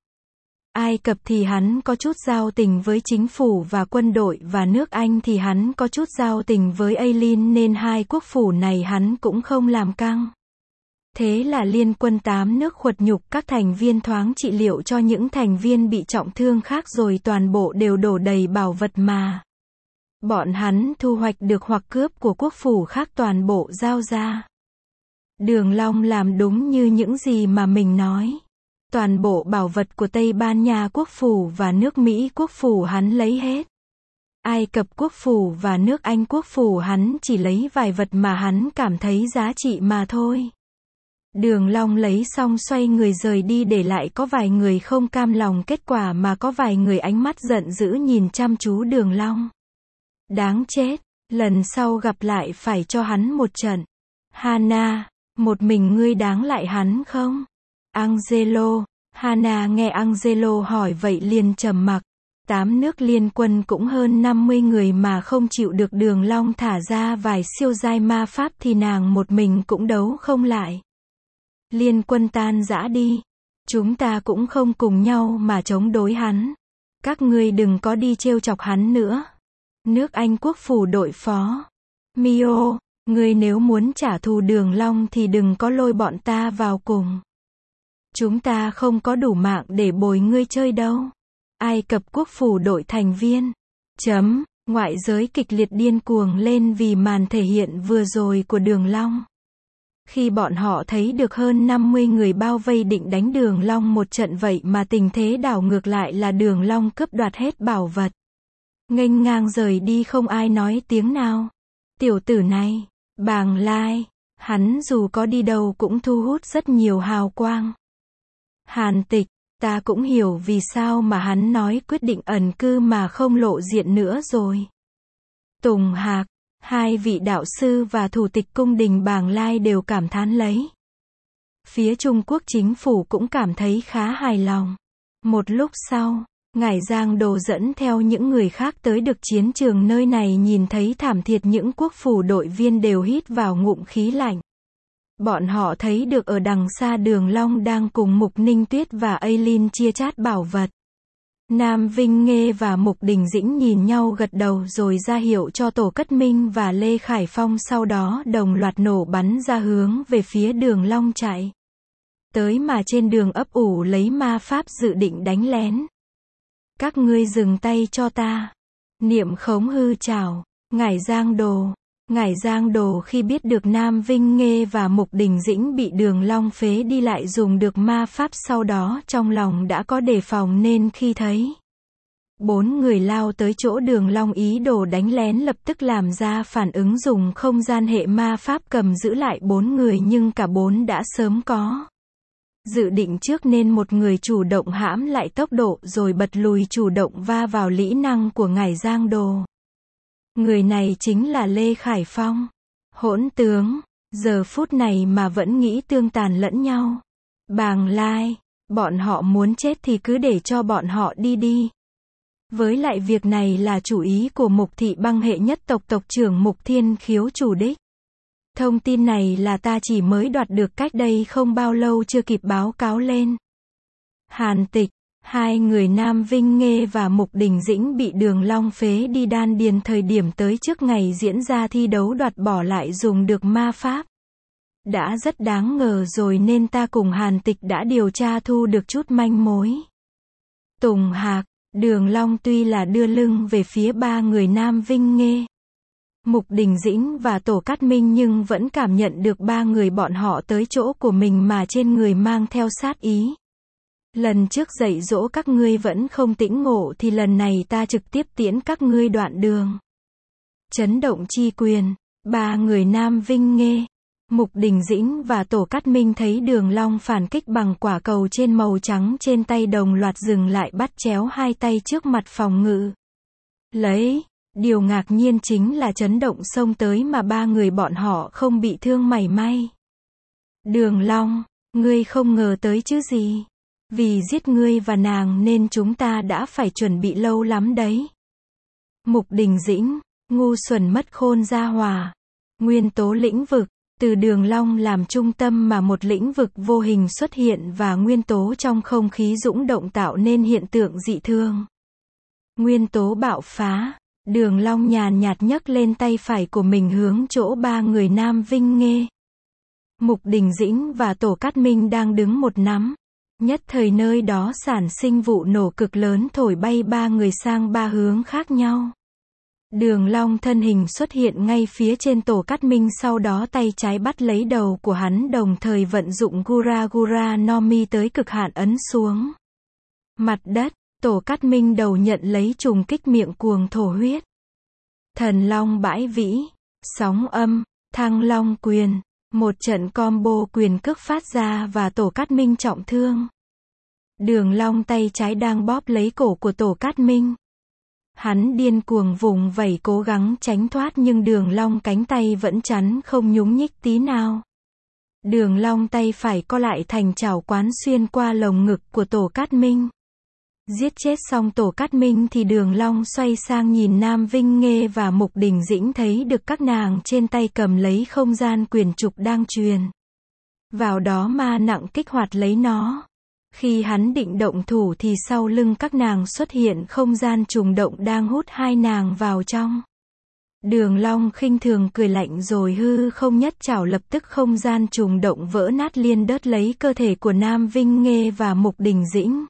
[SPEAKER 1] Ai Cập thì hắn có chút giao tình với chính phủ và quân đội và nước Anh thì hắn có chút giao tình với Aileen nên hai quốc phủ này hắn cũng không làm căng. Thế là Liên Quân 8 nước khuất nhục các thành viên thoáng trị liệu cho những thành viên bị trọng thương khác rồi toàn bộ đều đổ đầy bảo vật mà bọn hắn thu hoạch được hoặc cướp của quốc phủ khác toàn bộ giao ra. Đường Long làm đúng như những gì mà mình nói. Toàn bộ bảo vật của Tây Ban Nha quốc phủ và nước Mỹ quốc phủ hắn lấy hết. Ai Cập quốc phủ và nước Anh quốc phủ hắn chỉ lấy vài vật mà hắn cảm thấy giá trị mà thôi. Đường Long lấy xong xoay người rời đi để lại có vài người không cam lòng kết quả mà có vài người ánh mắt giận dữ nhìn chăm chú Đường Long. Đáng chết, lần sau gặp lại phải cho hắn một trận. Hana, một mình ngươi đáng lại hắn không? Angelo, Hana nghe Angelo hỏi vậy liền trầm mặc. 8 nước liên quân cũng hơn 50 người mà không chịu được Đường Long thả ra vài siêu giai ma pháp thì nàng một mình cũng đấu không lại. Liên quân tan rã đi. Chúng ta cũng không cùng nhau mà chống đối hắn. Các ngươi đừng có đi trêu chọc hắn nữa. Nước Anh quốc phủ đội phó. Mio, ngươi nếu muốn trả thù Đường Long thì đừng có lôi bọn ta vào cùng. Chúng ta không có đủ mạng để bồi ngươi chơi đâu. Ai Cập quốc phủ đội thành viên. Ngoại giới kịch liệt điên cuồng lên vì màn thể hiện vừa rồi của Đường Long. Khi bọn họ thấy được hơn 50 người bao vây định đánh Đường Long một trận vậy mà tình thế đảo ngược lại là Đường Long cướp đoạt hết bảo vật. Nghênh ngang rời đi không ai nói tiếng nào. Tiểu tử này, bàng lai, Hắn dù có đi đâu cũng thu hút rất nhiều hào quang. Hàn Tịch, ta cũng hiểu vì sao mà hắn nói quyết định ẩn cư mà không lộ diện nữa rồi. Tùng Hạc, hai vị đạo sư và thủ tịch cung đình Bàng Lai đều cảm thán lấy. Phía Trung Quốc chính phủ cũng cảm thấy khá hài lòng. Một lúc sau, Ngải Giang Đồ dẫn theo những người khác tới được chiến trường nơi này, nhìn thấy thảm thiệt những quốc phủ đội viên đều hít vào ngụm khí lạnh. Bọn họ thấy được ở đằng xa Đường Long đang cùng Mục Ninh Tuyết và Aileen chia chát bảo vật. Nam Vinh Nghê và Mục Đình Dĩnh nhìn nhau gật đầu rồi ra hiệu cho Tổ Cất Minh và Lê Khải Phong, sau đó đồng loạt nổ bắn ra hướng về phía Đường Long chạy. Tới mà trên đường ấp ủ lấy ma pháp dự định đánh lén. Các ngươi dừng tay cho ta. Niệm Khống hư trảo. Ngải Giang Đồ khi biết được Nam Vinh Nghê và Mục Đình Dĩnh bị Đường Long phế đi lại dùng được ma pháp, sau đó trong lòng đã có đề phòng, nên khi thấy 4 người lao tới chỗ Đường Long ý đồ đánh lén, lập tức làm ra phản ứng dùng không gian hệ ma pháp cầm giữ lại 4 người, nhưng cả 4 đã sớm có dự định trước nên một người chủ động hãm lại tốc độ rồi bật lùi, chủ động va vào lỹ năng của Ngải Giang Đồ. Người này chính là Lê Khải Phong. Hỗn tướng, giờ phút này mà vẫn nghĩ tương tàn lẫn nhau. Bàng Lai, bọn họ muốn chết thì cứ để cho bọn họ đi đi. Với lại việc này là chủ ý của Mục Thị Băng hệ nhất tộc tộc trưởng Mục Thiên Khiếu chủ đích. Thông tin này là ta chỉ mới đoạt được cách đây không bao lâu, chưa kịp báo cáo lên. Hàn Tịch, hai người Nam Vinh Nghê và Mục Đình Dĩnh bị Đường Long phế đi đan điền thời điểm tới trước ngày diễn ra thi đấu đoạt bỏ lại dùng được ma pháp. Đã rất đáng ngờ rồi nên ta cùng Hàn Tịch đã điều tra thu được chút manh mối. Tùng Hạc, Đường Long tuy là đưa lưng về phía ba người Nam Vinh Nghê, Mục Đình Dĩnh và Tổ Cát Minh, nhưng vẫn cảm nhận được ba người bọn họ tới chỗ của mình mà trên người mang theo sát ý. Lần trước dạy dỗ các ngươi vẫn không tĩnh ngộ thì lần này ta trực tiếp tiễn các ngươi đoạn đường. Chấn động chi quyền, ba người Nam Vinh Nghê, Mục Đình Dĩnh và Tổ Cát Minh thấy Đường Long phản kích bằng quả cầu trên màu trắng trên tay, đồng loạt dừng lại bắt chéo hai tay trước mặt phòng ngự. Điều ngạc nhiên chính là chấn động xông tới mà ba người bọn họ không bị thương mảy may. Đường Long, ngươi không ngờ tới chứ gì? Vì giết ngươi và nàng nên chúng ta đã phải chuẩn bị lâu lắm đấy. Mục Đình Dĩnh, ngu xuẩn mất khôn gia hỏa. Nguyên tố lĩnh vực, từ Đường Long làm trung tâm mà một lĩnh vực vô hình xuất hiện và nguyên tố trong không khí dũng động tạo nên hiện tượng dị thường. Nguyên tố bạo phá. Đường Long nhàn nhạt nhấc lên tay phải của mình hướng chỗ ba người Nam Vinh Nghê, Mục Đình Dĩnh và Tổ Cát Minh đang đứng một nắm. Nhất thời nơi đó sản sinh vụ nổ cực lớn, thổi bay ba người sang ba hướng khác nhau. Đường Long thân hình xuất hiện ngay phía trên Tổ Cát Minh, sau đó tay trái bắt lấy đầu của hắn, đồng thời vận dụng Gura Gura no Mi tới cực hạn ấn xuống mặt đất. Tổ Cát Minh đầu nhận lấy trùng kích miệng cuồng thổ huyết. Thần Long bãi vĩ, sóng âm, Thăng Long quyền, một trận combo quyền cước phát ra và Tổ Cát Minh trọng thương. Đường Long tay trái đang bóp lấy cổ của Tổ Cát Minh. Hắn điên cuồng vùng vẫy cố gắng tránh thoát, nhưng Đường Long cánh tay vẫn chắn không nhúc nhích tí nào. Đường Long tay phải co lại thành chảo quán xuyên qua lồng ngực của Tổ Cát Minh. Giết chết xong Tổ Cát Minh thì Đường Long xoay sang nhìn Nam Vinh Nghê và Mục Đình Dĩnh, thấy được các nàng trên tay cầm lấy không gian quyền trục đang truyền vào đó ma nặng kích hoạt lấy nó. Khi hắn định động thủ thì sau lưng các nàng xuất hiện không gian trùng động đang hút hai nàng vào trong. Đường Long khinh thường cười lạnh rồi hư không nhất chảo, lập tức không gian trùng động vỡ nát liên đớt lấy cơ thể của Nam Vinh Nghê và Mục Đình Dĩnh.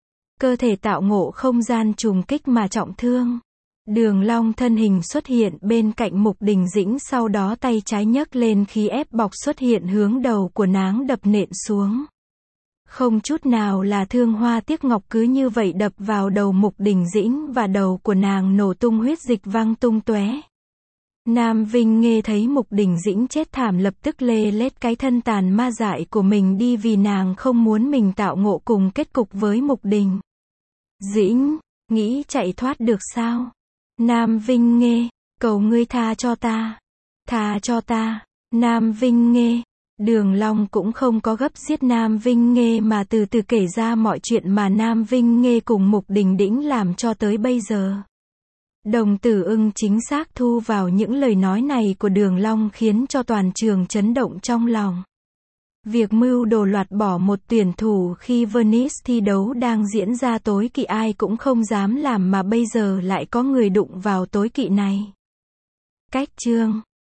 [SPEAKER 1] Cơ thể tạo ngộ không gian trùng kích mà trọng thương. Đường Long thân hình xuất hiện bên cạnh Mục Đình Dĩnh, sau đó tay trái nhấc lên khí ép bọc xuất hiện hướng đầu của nàng đập nện xuống. Không chút nào là thương hoa tiếc ngọc, cứ như vậy đập vào đầu Mục Đình Dĩnh và đầu của nàng nổ tung, huyết dịch văng tung tóe. Nam Vinh nghe thấy Mục Đình Dĩnh chết thảm lập tức lê lết cái thân tàn ma dại của mình đi vì nàng không muốn mình tao ngộ cùng kết cục với Mục Đình Dĩnh, nghĩ chạy thoát được sao? Nam Vinh nghe, cầu ngươi tha cho ta. Tha cho ta. Nam Vinh nghe. Đường Long cũng không có gấp giết Nam Vinh nghe mà từ từ kể ra mọi chuyện mà Nam Vinh nghe cùng Mục Đình Dĩnh làm cho tới bây giờ. Đồng Tử Ưng chính xác thu vào những lời nói này của Đường Long khiến cho toàn trường chấn động trong lòng. Việc mưu đồ loạt bỏ một tuyển thủ khi Venice thi đấu đang diễn ra tối kỵ ai cũng không dám làm mà bây giờ lại có người đụng vào tối kỵ này. Cách chương